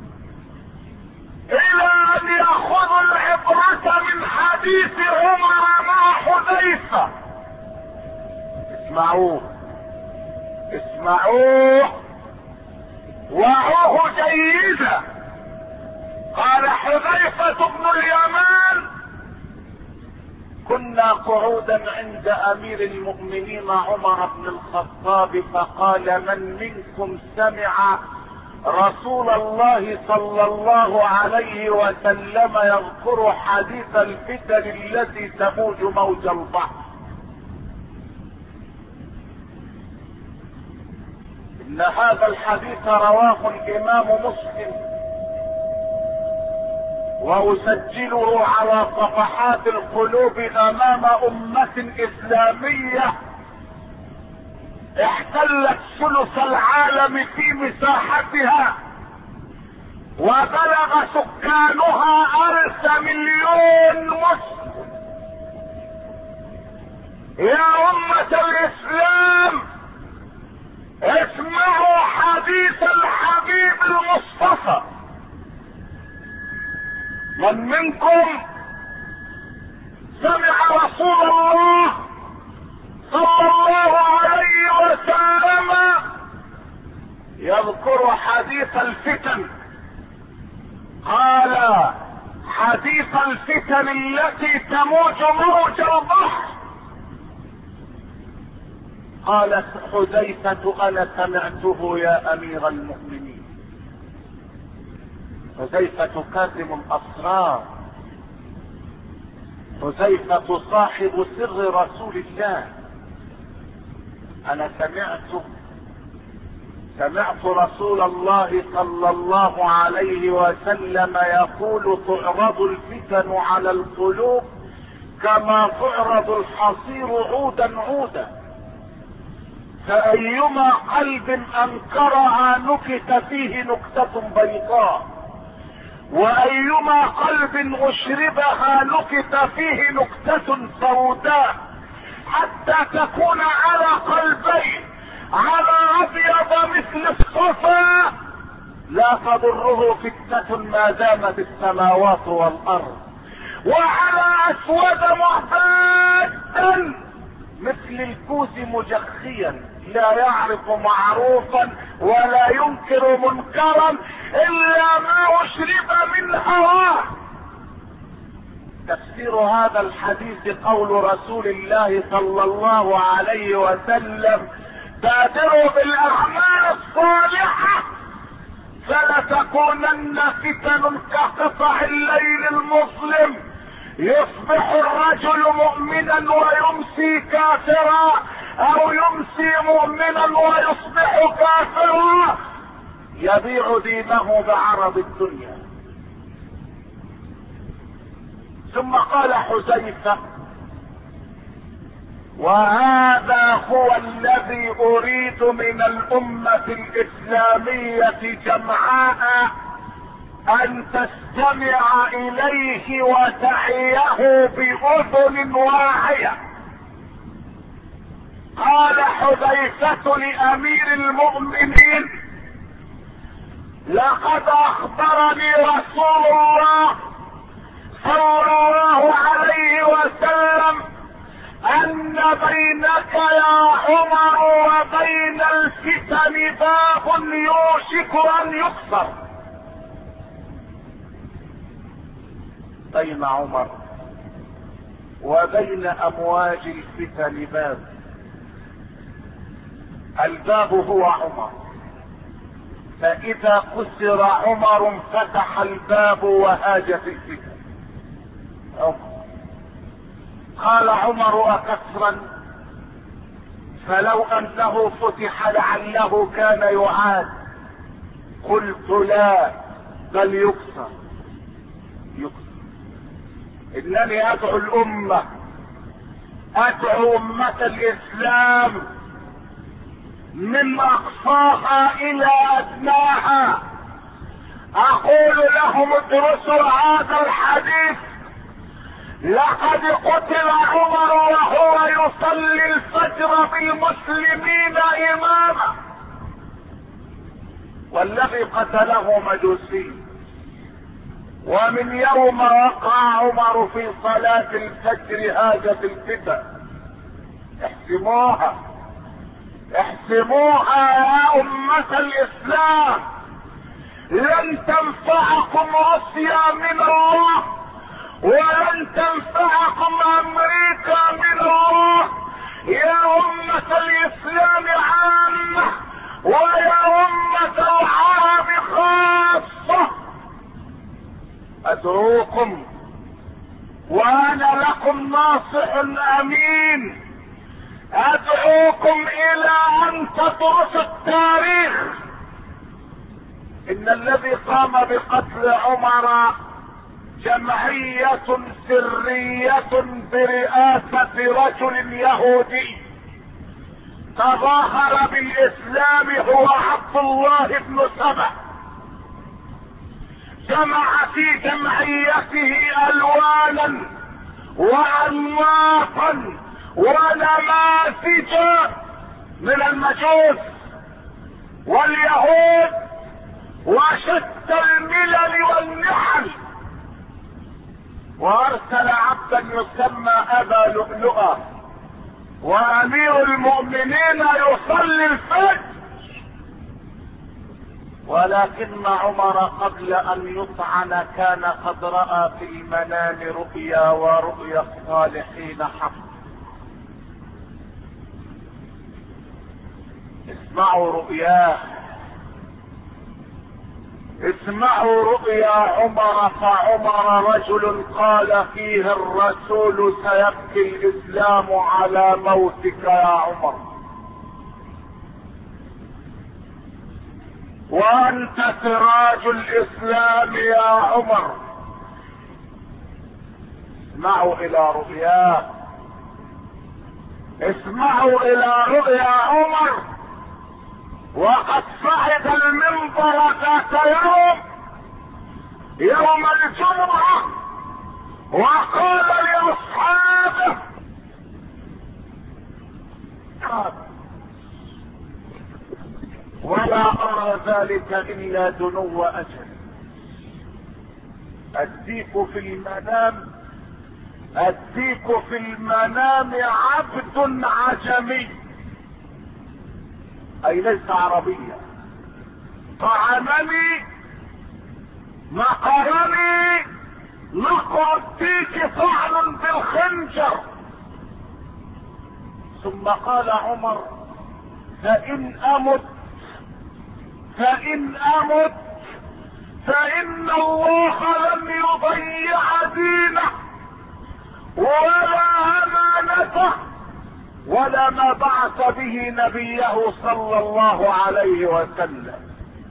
الى ان ياخذوا العبرة من حديث عمر مع حذيفة. اسمعوه اسمعوه وعوه جيدا. قال حذيفة بن اليمان كنا قعودا عند امير المؤمنين عمر بن الخطاب فقال من منكم سمع رسول الله صلى الله عليه وسلم يذكر حديث الفتن التي تموج موج البحر؟ ان هذا الحديث رواه الامام مسلم واسجله على صفحات القلوب امام امة اسلامية احتلت ثلث العالم في مساحتها وبلغ سكانها الف مليون مسلم. يا امة الاسلام اسمعوا حديث الحبيب المصطفى. من منكم سمع رسول الله صلى الله عليه وسلم يذكر حديث الفتن؟ قال حديث الفتن التي تموج موج البحر. قالت حذيفة انا سمعته يا امير المؤمنين. حذيفة كاتم الاسرار، حذيفة صاحب سر رسول الله. انا سمعت سمعت رسول الله صلى الله عليه وسلم يقول تعرض الفتن على القلوب كما تعرض الحصير عودا عودا، فايما قلب انكرها نكت فيه نكتة بيضاء، وايما قلب اشربها نكت فيه نكتة سوداء، حتى تكون على قلبين على ابيض مثل الصفا لا تضره فتنة ما دامت السماوات والارض، وعلى اسود معتادا مثل الكوز مجخيا لا يعرف معروفا ولا ينكر منكرا الا ما اشرب من هواه. تفسير هذا الحديث قول رسول الله صلى الله عليه وسلم: بادروا بالاعمال الصالحة فلتكونن فتن كقطع الليل المظلم، يصبح الرجل مؤمنا ويمسي كافرا، او يمسي مؤمنا ويصبح كافرا، يبيع دينه بعرض الدنيا. ثم قال حذيفة: وهذا هو الذي اريد من الامة الاسلامية جمعاء، ان تستمع اليه وتعيه باذن واعية. قال حذيفة لامير المؤمنين: لقد اخبرني رسول الله صلى الله عليه وسلم ان بينك يا عمر وبين الفتن باب يوشك ان يكسر. بين عمر وبين امواج الفتن باب، الباب هو عمر، فاذا كسر عمر انفتح الباب وهاجت الفتن. عمر قال عمر: أكسرا؟ فلو انه فتح لعله كان يعاد. قلت: لا، بل يكسر يكسر. انني ادعو الامة، ادعو امة الاسلام من اقصاها الى ادناها، اقول لهم: ادرسوا هذا الحديث. لقد قتل عمر وهو يصلي الفجر بالمسلمين اماما، والذي قتله مجوسي. ومن يوم وقع عمر في صلاة الفجر هاجت الفتن. احسموها احسموها يا امة الاسلام، لن تنفعكم روسيا من الله، ولن تنفعكم امريكا من الله، يا امة الاسلام عامة ويا امة العرب خاصة. ادعوكم وانا لكم ناصح امين، ادعوكم الى ان تدرسوا التاريخ. ان الذي قام بقتل عمر جمعية سرية برئاسة رجل يهودي تظاهر بالاسلام، هو عبد الله بن سبأ. جمع في جمعيته الوانا وانماطا ونماذج من المجوس واليهود وشتى الملل والنحل، وارسل عبدا يسمى ابا لؤلؤة، وامير المؤمنين يصلي الفجر. ولكن عمر قبل ان يطعن كان قد رأى في المنام رؤيا، ورؤيا الصالحين حق. اسمعوا رؤياه، اسمعوا رؤيا عمر. فعمر رجل قال فيه الرسول: سيبكي الاسلام على موتك يا عمر، وانت سراج الاسلام يا عمر. اسمعوا الى رؤياه، اسمعوا الى رؤيا عمر. وقد صعد المنبر ذات يوم يوم الجمعة وقال لاصحابه: ولا ارى ذلك الا دنو اجل. الديك في المنام الديك في المنام عبد عجمي، اي ليس عربيا، طعنني نقرني نقر الديك طعن بالخنجر. ثم قال عمر: فإن أمت فإن أمت فإن الله لم يضيع دينه ولا أمانته ولا ما بعث به نبيه صلى الله عليه وسلم.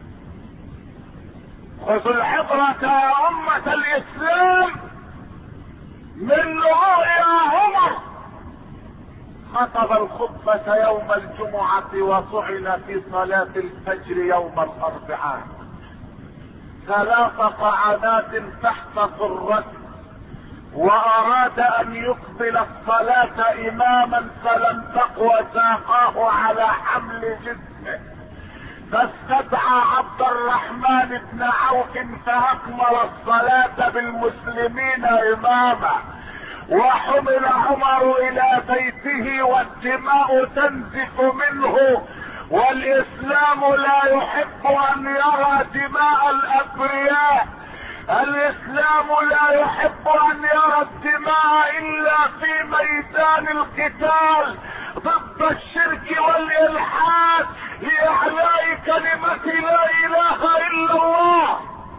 خذوا العبرة يا أمة الإسلام من رؤيا عمر. خطب الخطبة يوم الجمعة وطعن في صلاة الفجر يوم الأربعاء، ثلاث طعنات تحت سرته، وأراد أن يقبل الصلاة إماما فلم تقوى ساقاه على حمل جسمه، فاستدعى عبد الرحمن بن عوف فأكمل الصلاة بالمسلمين إماما، وحمل عمر إلى بيته والدماء تنزف منه، والإسلام لا يحب أن يرى دماء الأبرياء. الإسلام لا يحب أن يرى الدماء إلا في ميدان القتال ضد الشرك والإلحاد لإعلاء كلمة لا إله إلا الله.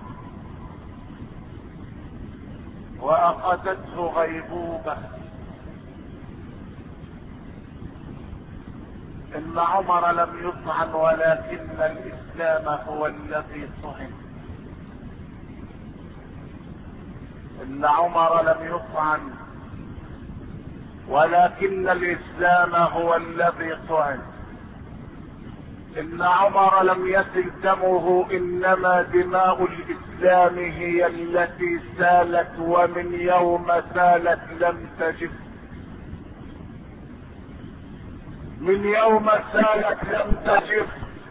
وأخذته غيبوبة. إن عمر لم يطعن ولكن الإسلام هو الذي طعن. إن عمر لم يطعن ولكن الإسلام هو الذي طعن. إن عمر لم يسل دمه، إنما دماء الإسلام هي التي سالت، ومن يوم سالت لم تجف. من يوم سالت لم تجف.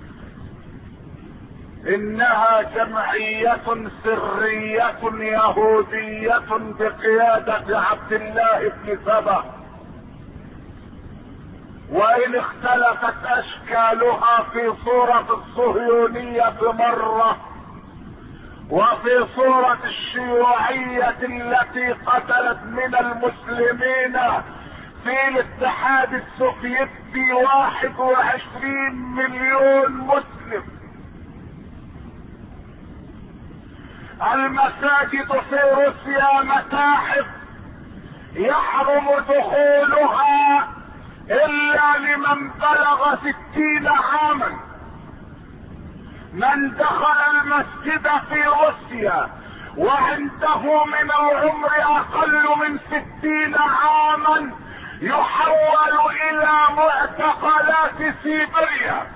إنها جمعية سرية يهودية بقيادة عبد الله بن سبأ، وإن اختلفت أشكالها في صورة الصهيونية مرة، وفي صورة الشيوعية التي قتلت من المسلمين في الاتحاد السوفيتي واحد وعشرين مليون مسلم. المساجد في روسيا متاحف يحرم دخولها الا لمن بلغ ستين عاما. من دخل المسجد في روسيا وعنده من العمر اقل من ستين عاما يحول الى معتقلات سيبيريا.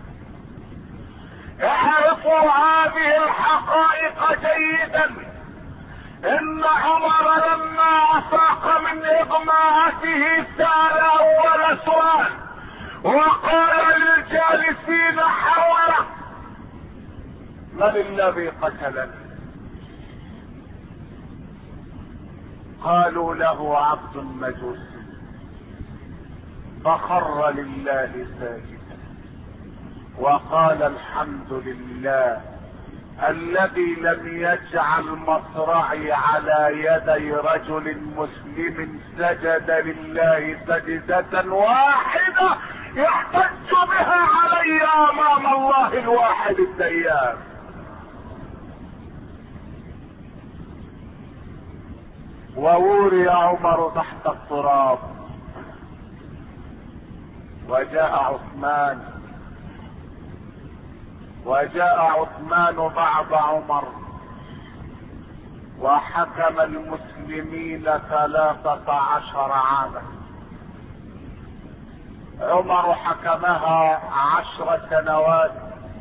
اعرفوا هذه الحقائق جيدا. ان عمر لما افاق من اغماءته سال اول سؤال وقال للجالسين حوله: من الذي قتلني؟ قالوا له: عبد مجوسي. فخر لله ساجدا وقال: الحمد لله الذي لم يجعل مصرعي على يدي رجل مسلم سجد لله سجدة واحدة يحتج بها علي امام الله الواحد الديان. ووري عمر تحت التراب، وجاء عثمان وجاء عثمان بعد عمر وحكم المسلمين ثلاثة عشر عاما. عمر حكمها عشر سنوات،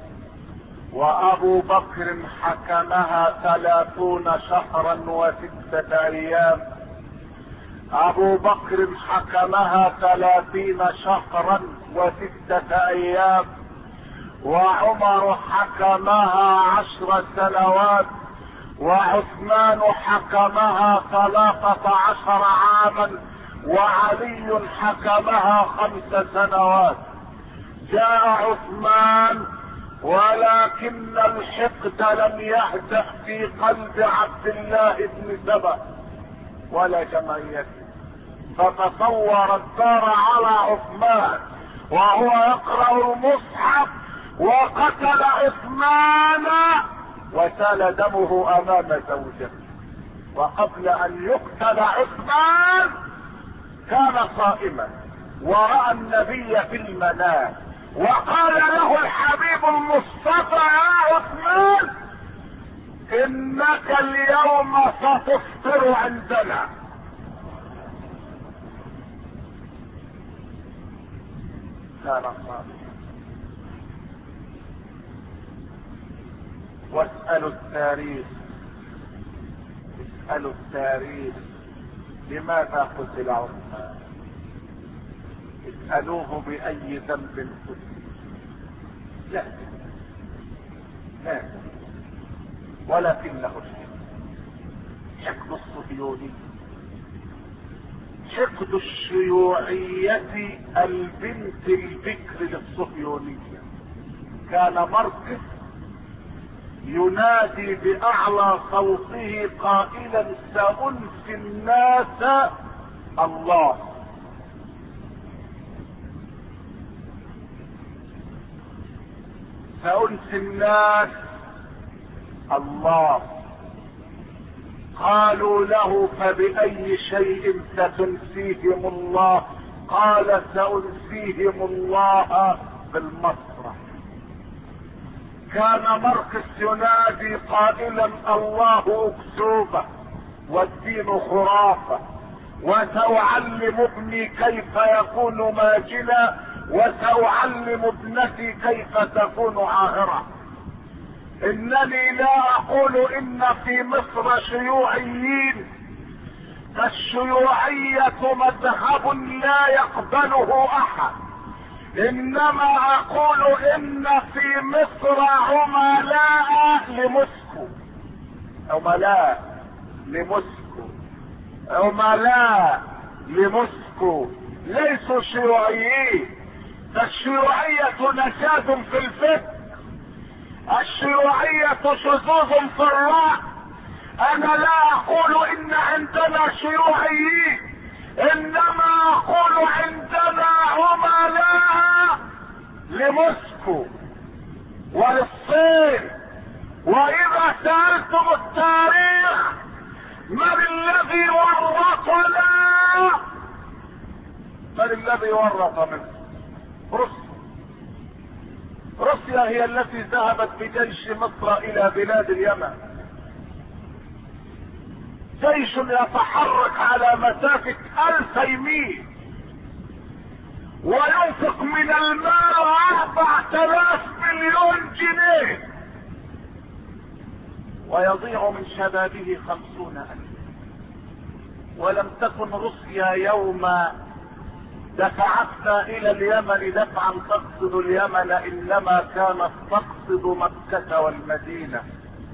وابو بكر حكمها ثلاثون شهرا وستة ايام. ابو بكر حكمها ثلاثين شهرا وستة ايام، وعمر حكمها عشر سنوات، وعثمان حكمها ثلاثة عشر عاما، وعلي حكمها خمس سنوات. جاء عثمان ولكن الحقد لم يهدأ في قلب عبد الله بن سبأ ولا جمعيته، فتصور الدار على عثمان وهو يقرأ المصحف وقتل عثمان وسال دمه امام زوجته. وقبل ان يقتل عثمان كان صائما ورأى النبي في المنام وقال له الحبيب المصطفى يا عثمان انك اليوم ستفطر عندنا. كان صائما. واسألوا التاريخ، اسألوا التاريخ لماذا قتل عثمان، اسألوه بأي ذنب قتل. لا لا ولكنه حقد الصهيوني، حقد الشيوعية البنت البكر للصهيونية. كان ماركس ينادي بأعلى صوته قائلا سأنسي الناس الله. سأنسي الناس الله. قالوا له فبأي شيء ستنسيهم الله؟ قال سأنسيهم الله بالمسرح. كان ماركس ينادي قائلا الله اكذوبة والدين خرافة، وسأعلم ابني كيف يكون ماجنا، وسأعلم ابنتي كيف تكون عاهرة. انني لا اقول ان في مصر شيوعيين، فالشيوعية مذهب لا يقبله احد، انما اقول ان في مصر عملاء لموسكو، عملاء لموسكو، عملاء لموسكو، ليسوا شيوعيين. فالشيوعية نشاز في الفكر، الشيوعية شذوذ في الرأي. انا لا اقول ان عندنا شيوعيين، انما اقول عندنا عملاء لموسكو وللصين. واذا سألتم التاريخ من الذي ورطنا؟ من الذي ورط منه؟ روسيا. روسيا هي التي ذهبت بجيش مصر الى بلاد اليمن، جيش يتحرك على مسافة الفي ميل وينفق من المال اربعة الاف مليون جنيه، ويضيع من شبابه خمسون الف. ولم تكن روسيا يوم دفعتنا الى اليمن دفعا تقصد اليمن، انما كانت تقصد مكة والمدينة.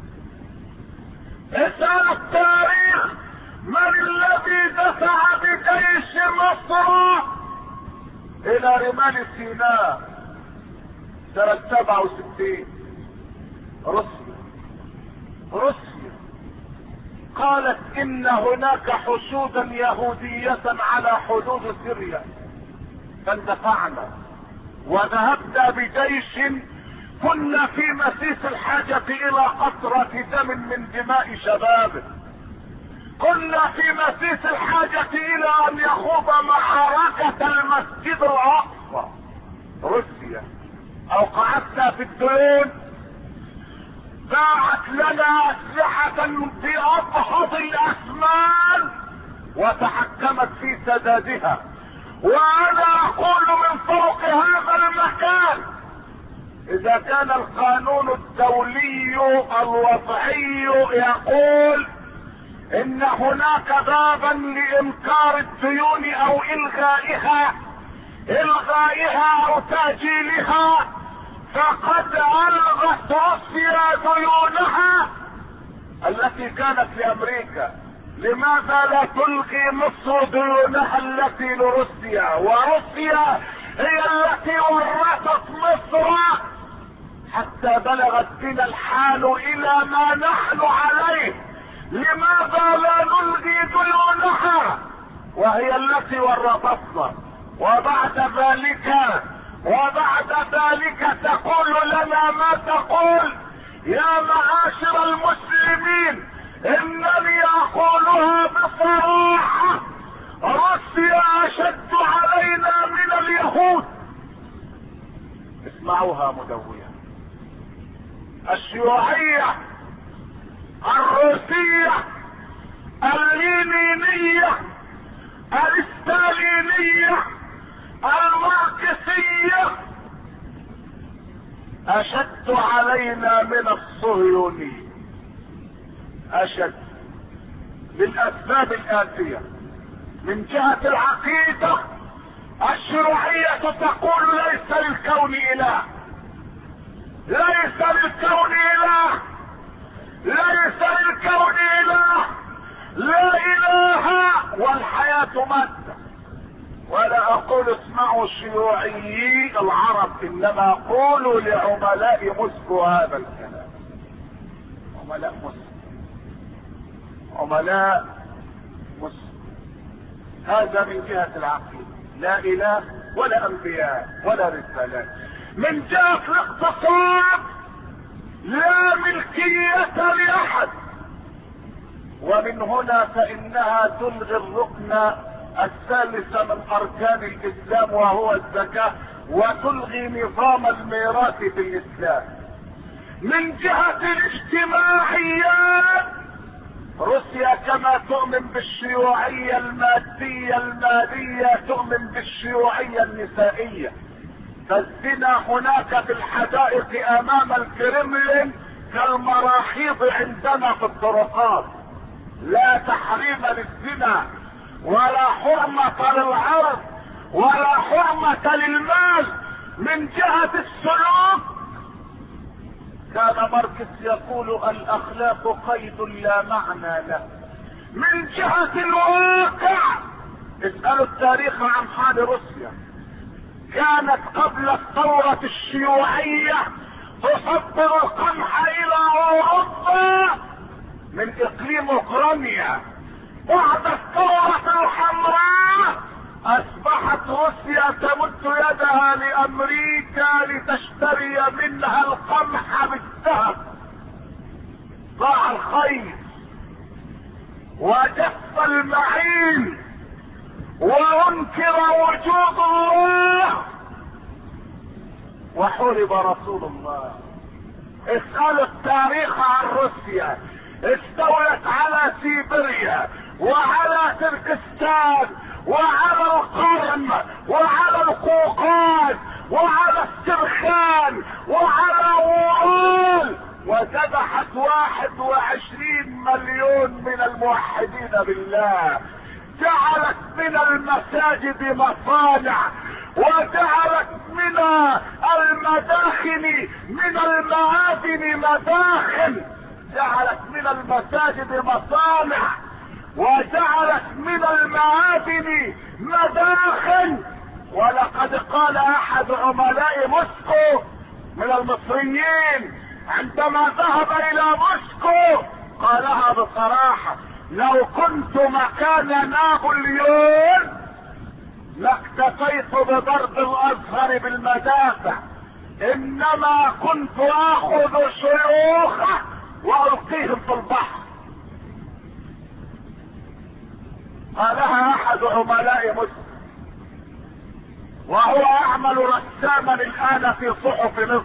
اسأل التاريخ من الذي دفع بجيش مصر الى رمال سيناء سنة سبعة وستين؟ روسيا. روسيا قالت ان هناك حشودا يهودية على حدود سوريا، فاندفعنا وذهبنا بجيش كنا في مسيس الحاجة الى قطرة دم من دماء شبابه، كنا في مسيس الحاجة الى ان يخوض معركة المسجد الاقصى. روسيا اوقعتنا في الديون، باعت لنا اسلحة بأبهض الاسمان وتحكمت في سدادها. وانا اقول من فوق هذا المكان اذا كان القانون الدولي الوضعي يقول ان هناك بابا لانكار الديون او الغائها الغائها او تأجيلها، فقد الغت روسيا ديونها التي كانت لامريكا. لماذا لا تلغي مصر ديونها التي لروسيا؟ وروسيا هي التي ورطت مصر حتى بلغت بنا الحال الى ما نحن عليه. لماذا لا نلغي ديونها وهي التي ورطتنا؟ وبعد ذلك وبعد ذلك تقول لنا ما تقول. يا معاشر المسلمين، انني اقولها بصراحة، روسيا اشد علينا من اليهود. اسمعوها مدوية. الشيوعية الروسية اللينينية الستالينية الماركسية اشد علينا من الصهيونية. اشد للاسباب الاتية. من جهة العقيدة، الشيوعية تقول ليس للكون اله، ليس للكون اله، ليس للكون اله، لا اله والحياة مادة. ولا اقول اسمعوا الشيوعيين العرب، انما اقول لعملاء موسكو هذا الكلام. عملاء موسكو، عملاء موسكو. هذا من جهة العقيدة، لا اله ولا انبياء ولا رسالات. من جهة الاقتصاد، لا ملكية لاحد. ومن هنا فانها تلغي الركن الثالث من اركان الاسلام وهو الزكاة، وتلغي نظام الميراث في الاسلام. من جهة الاجتماعيات، روسيا كما تؤمن بالشيوعية المادية المالية تؤمن بالشيوعية النسائية. فالزنا هناك في الحدائق امام الكرملين كالمراحيض عندنا في الطرقات. لا تحريم للزنا ولا حرمة للعرض ولا حرمة للمال. من جهة السلوك، كان ماركس يقول الاخلاق قيد لا معنى له. من جهة الواقع، اسألوا التاريخ عن حال روسيا. كانت قبل الثورة الشيوعية تصدر القمح الى اوروبا من اقليم اوكرانيا. بعد الثورة الحمراء اصبحت روسيا تمد يدها لامريكا لتشتري منها القمح بالذهب. ضاع الخير وجف المعين وانكر وجود الله وحرب رسول الله. اسألوا التاريخ عن روسيا. استولت على سيبيريا وعلى تركستان وعلى القرم وعلى القوقاز وعلى السرخان وعلى وورال، وذبحت واحد وعشرين مليون من الموحدين بالله. جعلت من المساجد مصانع، وجعلت من المداخن من المعادن مداخن. جعلت من المساجد مصانع وجعلت من المعادن مداخن. ولقد قال احد عملاء موسكو من المصريين عندما ذهب الى موسكو، قالها بصراحة: لو كنت مكان نابليون لاكتفيت بضرب الازهر بالمدافع، انما كنت اخذ شيوخه والقيهم في البحر. قالها احد عملاء مسلم وهو يعمل رساما الان في صحف مصر.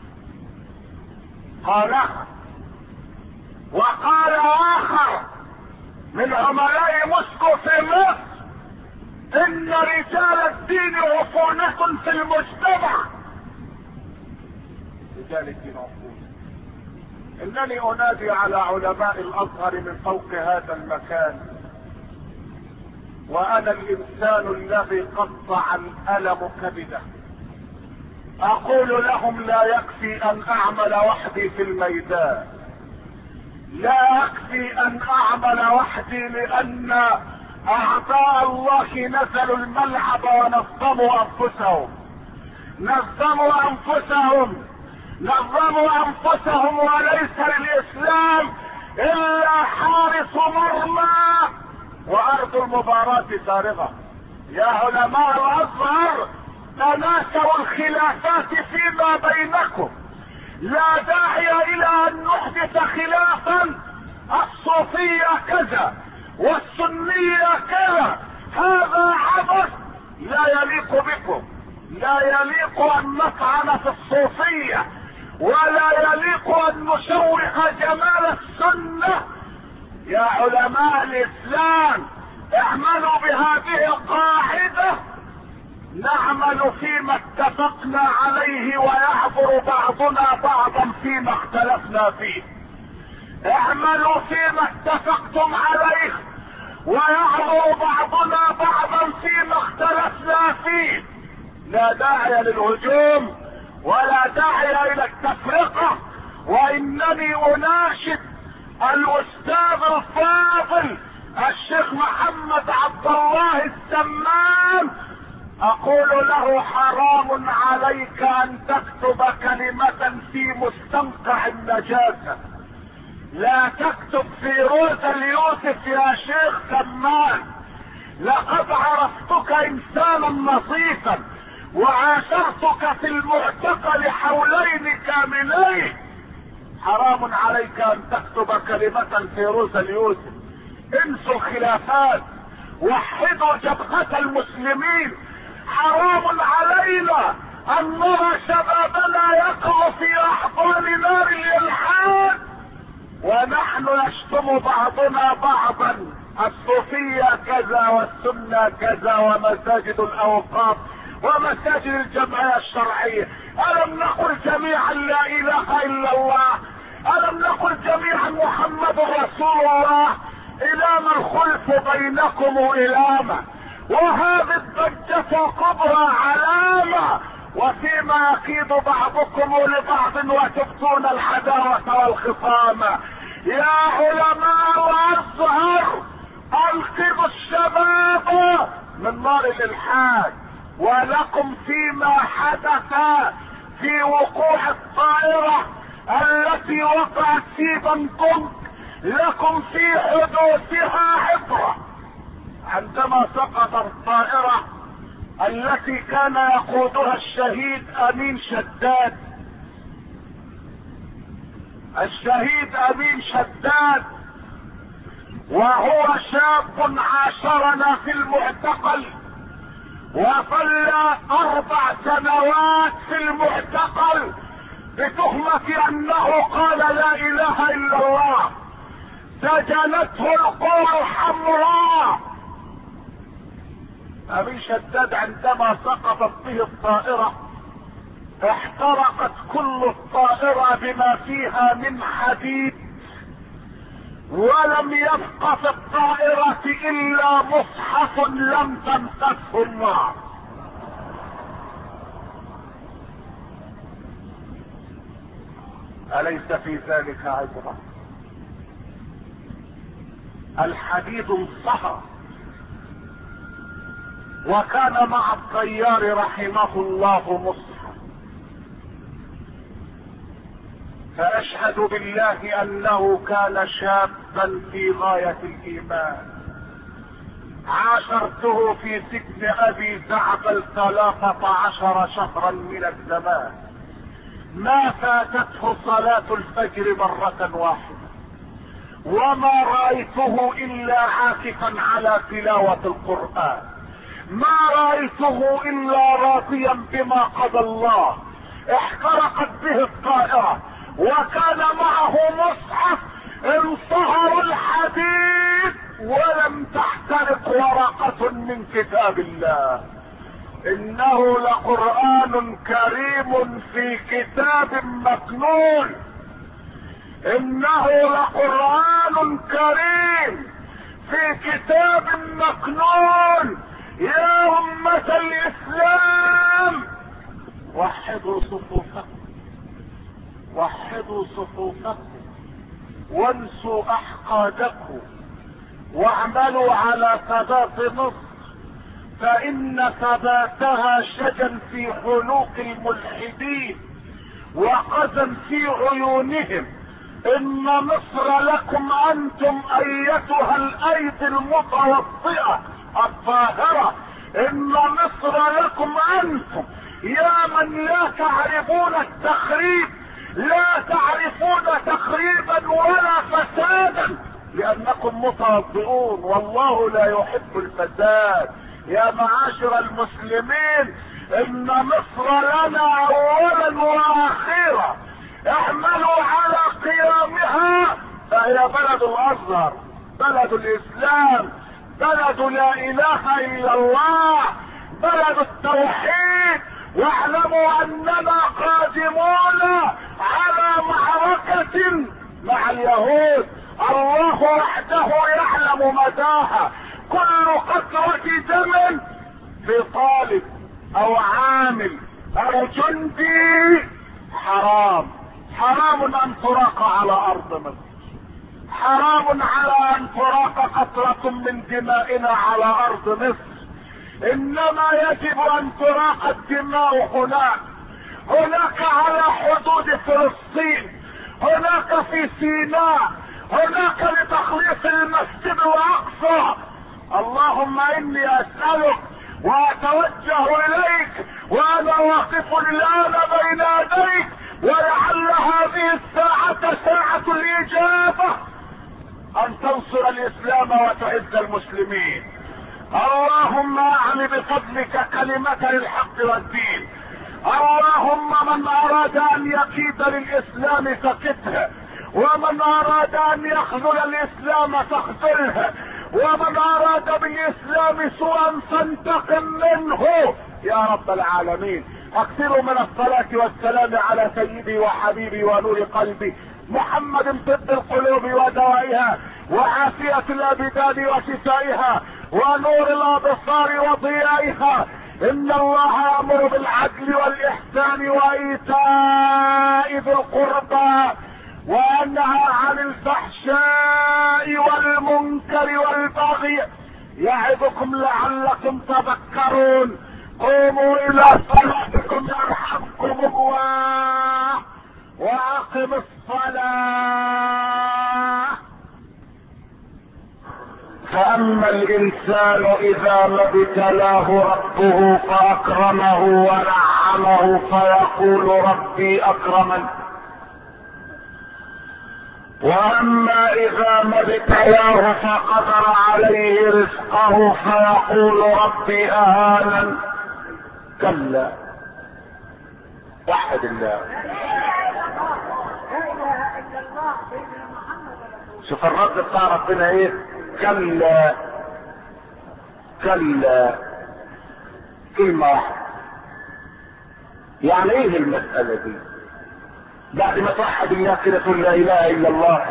قالها. وقال اخر من عملاء موسكو في مصر: ان رجال الدين عفونة في المجتمع. رجال الدين عفونة. انني انادي على علماء الازهر من فوق هذا المكان، وانا الانسان الذي قطع الالم كبده، اقول لهم: لا يكفي ان اعمل وحدي في الميدان، لا يكفي ان اعمل وحدي، لان اعداء الله نزلوا الملعب ونظموا انفسهم، نظموا انفسهم نظموا انفسهم وليس للاسلام الا حارس مرمى وارض المباراة فارغة. يا علماء الازهر تناسوا الخلافات فيما بينكم، لا داعي الى ان نحدث خلافا الصوفية كذا والسنية كذا، هذا عبث لا يليق بكم. لا يليق ان نطعن في الصوفية ولا يليق ان نشوه جمال السنة. يا علماء الاسلام اعملوا بهذه القاعدة، نعمل فيما اتفقنا عليه ويعبر بعضنا بعضا فيما اختلفنا فيه. اعملوا فيما اتفقتم عليه ويعبر بعضنا بعضا فيما اختلفنا فيه. لا داعي للهجوم ولا داعي الى التفرقة. وانني اناشد الاستاذ الفاضل الشيخ محمد عبد الله السمان، اقول له حرام عليك ان تكتب كلمة في مستنقع النجاسة. لا تكتب في روز اليوسف يا شيخ سمان، لقد عرفتك انسانا نظيفا وعاشرتك في المعتقل حولين كاملين. حرام عليك ان تكتب كلمة في روز اليوسف. انسوا الخلافات، وحدوا جبهة المسلمين. حرام علينا ان نرى شبابنا يقع في احضان نار الالحاد ونحن نشتم بعضنا بعضا. الصوفية كذا والسنة كذا ومساجد الاوقاف ومساجد الجمعية الشرعية. الم نقل جميعا لا اله الا الله؟ الم نقل جميعا محمد رسول الله؟ الام الخلف بينكم الامه، وهذه الضجة الكبرى علامة، وفيما يكيد بعضكم لبعض وتبطون الحداوة والخصامة. يا علماء الازهر انقذوا الشباب من نار الالحاد، ولكم فيما حدث في وقوع الطائرة التي وقعت في بنكوك لكم في حدوثها عبرة. عندما سقطت الطائرة التي كان يقودها الشهيد امين شداد، الشهيد امين شداد وهو شاب عاشرنا في المعتقل وظل اربع سنوات في المعتقل بتهمة انه قال لا اله الا الله. سجنته القوى الحمراء. امين شداد عندما سقطت به الطائرة احترقت كل الطائرة بما فيها من حديد، ولم يبق في الطائرة الا مصحف لم تمسسه النار. اليس في ذلك عبرة؟ الحديد انصهر، وكان مع الطيار رحمه الله مصحف. فاشهد بالله انه كان شابا في غاية الايمان. عاشرته في سجن ابي زعبل ثلاثة عشر شهرا من الزمان، ما فاتته صلاة الفجر مرة واحدة، وما رأيته الا عاكفا على تلاوة القرآن، ما رأيته الا راضيا بما قضى الله. احترقت به الطائرة وكان معه مصحف، انصهر الحديد ولم تحترق ورقة من كتاب الله. انه لقرآن كريم في كتاب مكنون، انه لقرآن كريم في كتاب مكنون. يا أمة الإسلام وحدوا صفوفكم، وحدوا صفوفكم وانسوا أحقادكم، واعملوا على ثبات مصر، فإن ثباتها شجن في حلوق الملحدين وقزا في عيونهم. ان مصر لكم انتم ايتها الايدي المتوطئة الطاهرة، ان مصر لكم انتم يا من لا تعرفون التخريب، لا تعرفون تخريبا ولا فسادا، لانكم متوضئون والله لا يحب الفساد. يا معاشر المسلمين، ان مصر لنا اولا واخيرا، اعملوا على قيامها، فهي بلد الازهر، بلد الاسلام، بلد لا اله الا الله، بلد التوحيد. واعلموا اننا قادمون على معركة مع اليهود، الله وحده يعلم مداها. كل قطرة دم في طالب او عامل او جندي حرام، حرام ان تراق على ارض مصر، حرام على ان تراق قطرة من دمائنا على ارض مصر. انما يجب ان تراق الدماء هناك، هناك على حدود فلسطين، هناك في سيناء، هناك لتخليص المسجد الاقصى. اللهم اني اسألك واتوجه اليك وانا واقف الان بين يديك، ولعل هذه الساعة ساعة الاجابة، ان تنصر الاسلام وتعز المسلمين. اللهم اعل بفضلك كلمة الحق والدين. اللهم من اراد ان يكيد للاسلام فكده، ومن اراد ان يخذل الاسلام فاخذله، ومن اراد بالاسلام سوءا فانتقم منه يا رب العالمين. اكثروا من الصلاة والسلام على سيدي وحبيبي ونور قلبي محمد، طب القلوب ودوائها، وعافية الابدان وشفائها، ونور الابصار وضيائها. ان الله يأمر بالعدل والاحسان وايتاء ذي القربى، وينهى عن الفحشاء والمنكر والبغي، يعظكم لعلكم تذكرون. قوموا الى صلاتكم يرحمكم الله، واقم الصلاة. فاما الانسان اذا ما ابتلاه ربه فاكرمه ونعمه فيقول ربي اكرمن، واما اذا ما ابتلاه فقدر عليه رزقه فيقول ربي اهانن. كلا، وحد الله. شوف الرد بتاع ربنا ايه؟ كلا كلا، كلمة واحدة. يعني ايه المسألة دي؟ بعد ما توحد الله كده تقول لا اله الا الله.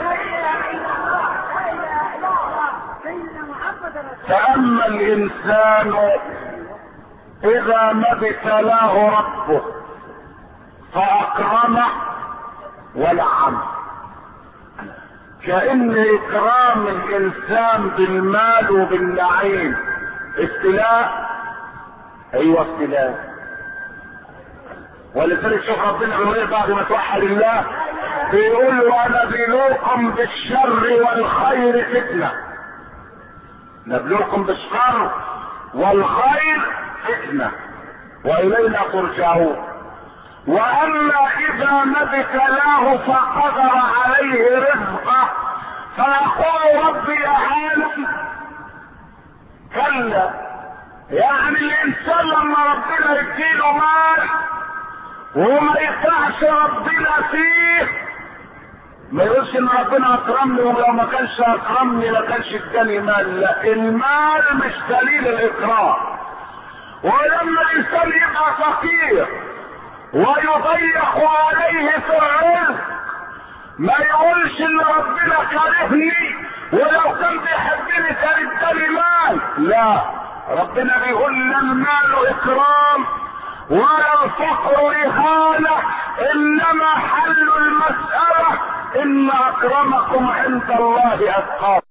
فاما الانسان اذا ما ابتلاه ربه فاكرمه ونعمه. كأن اكرام الانسان بالمال وبالنعيم ابتلاء. ايوه ابتلاء. ولذلك شوف ربنا بيقول ايه بعد ما توحد الله؟ بيقول ونبلوكم بالشر والخير فتنة. نبلوكم بالشر والخير فتنة والينا ترجعون. واما اذا ما ابتلاه فقدر عليه رزقه فيقول ربي اهانن. كلا، يعني الانسان لما ربنا يديله مال وما يخدعش ربنا فيه، ما يقولش ان ربنا اكرمني ولو ما كانش اكرمني ما كانش اداني مال. لا، المال مش دليل الاكرام. ولما الانسان يبقى فقير ويضيق عليه في الرزق ما يقولش ان ربنا كرهني ولو كان بيحبني كان اداني مال. لا، ربنا بيقول لا المال اكرام ولا الفقر اهانة، انما حل المسألة ان اكرمكم عند الله اتقاكم.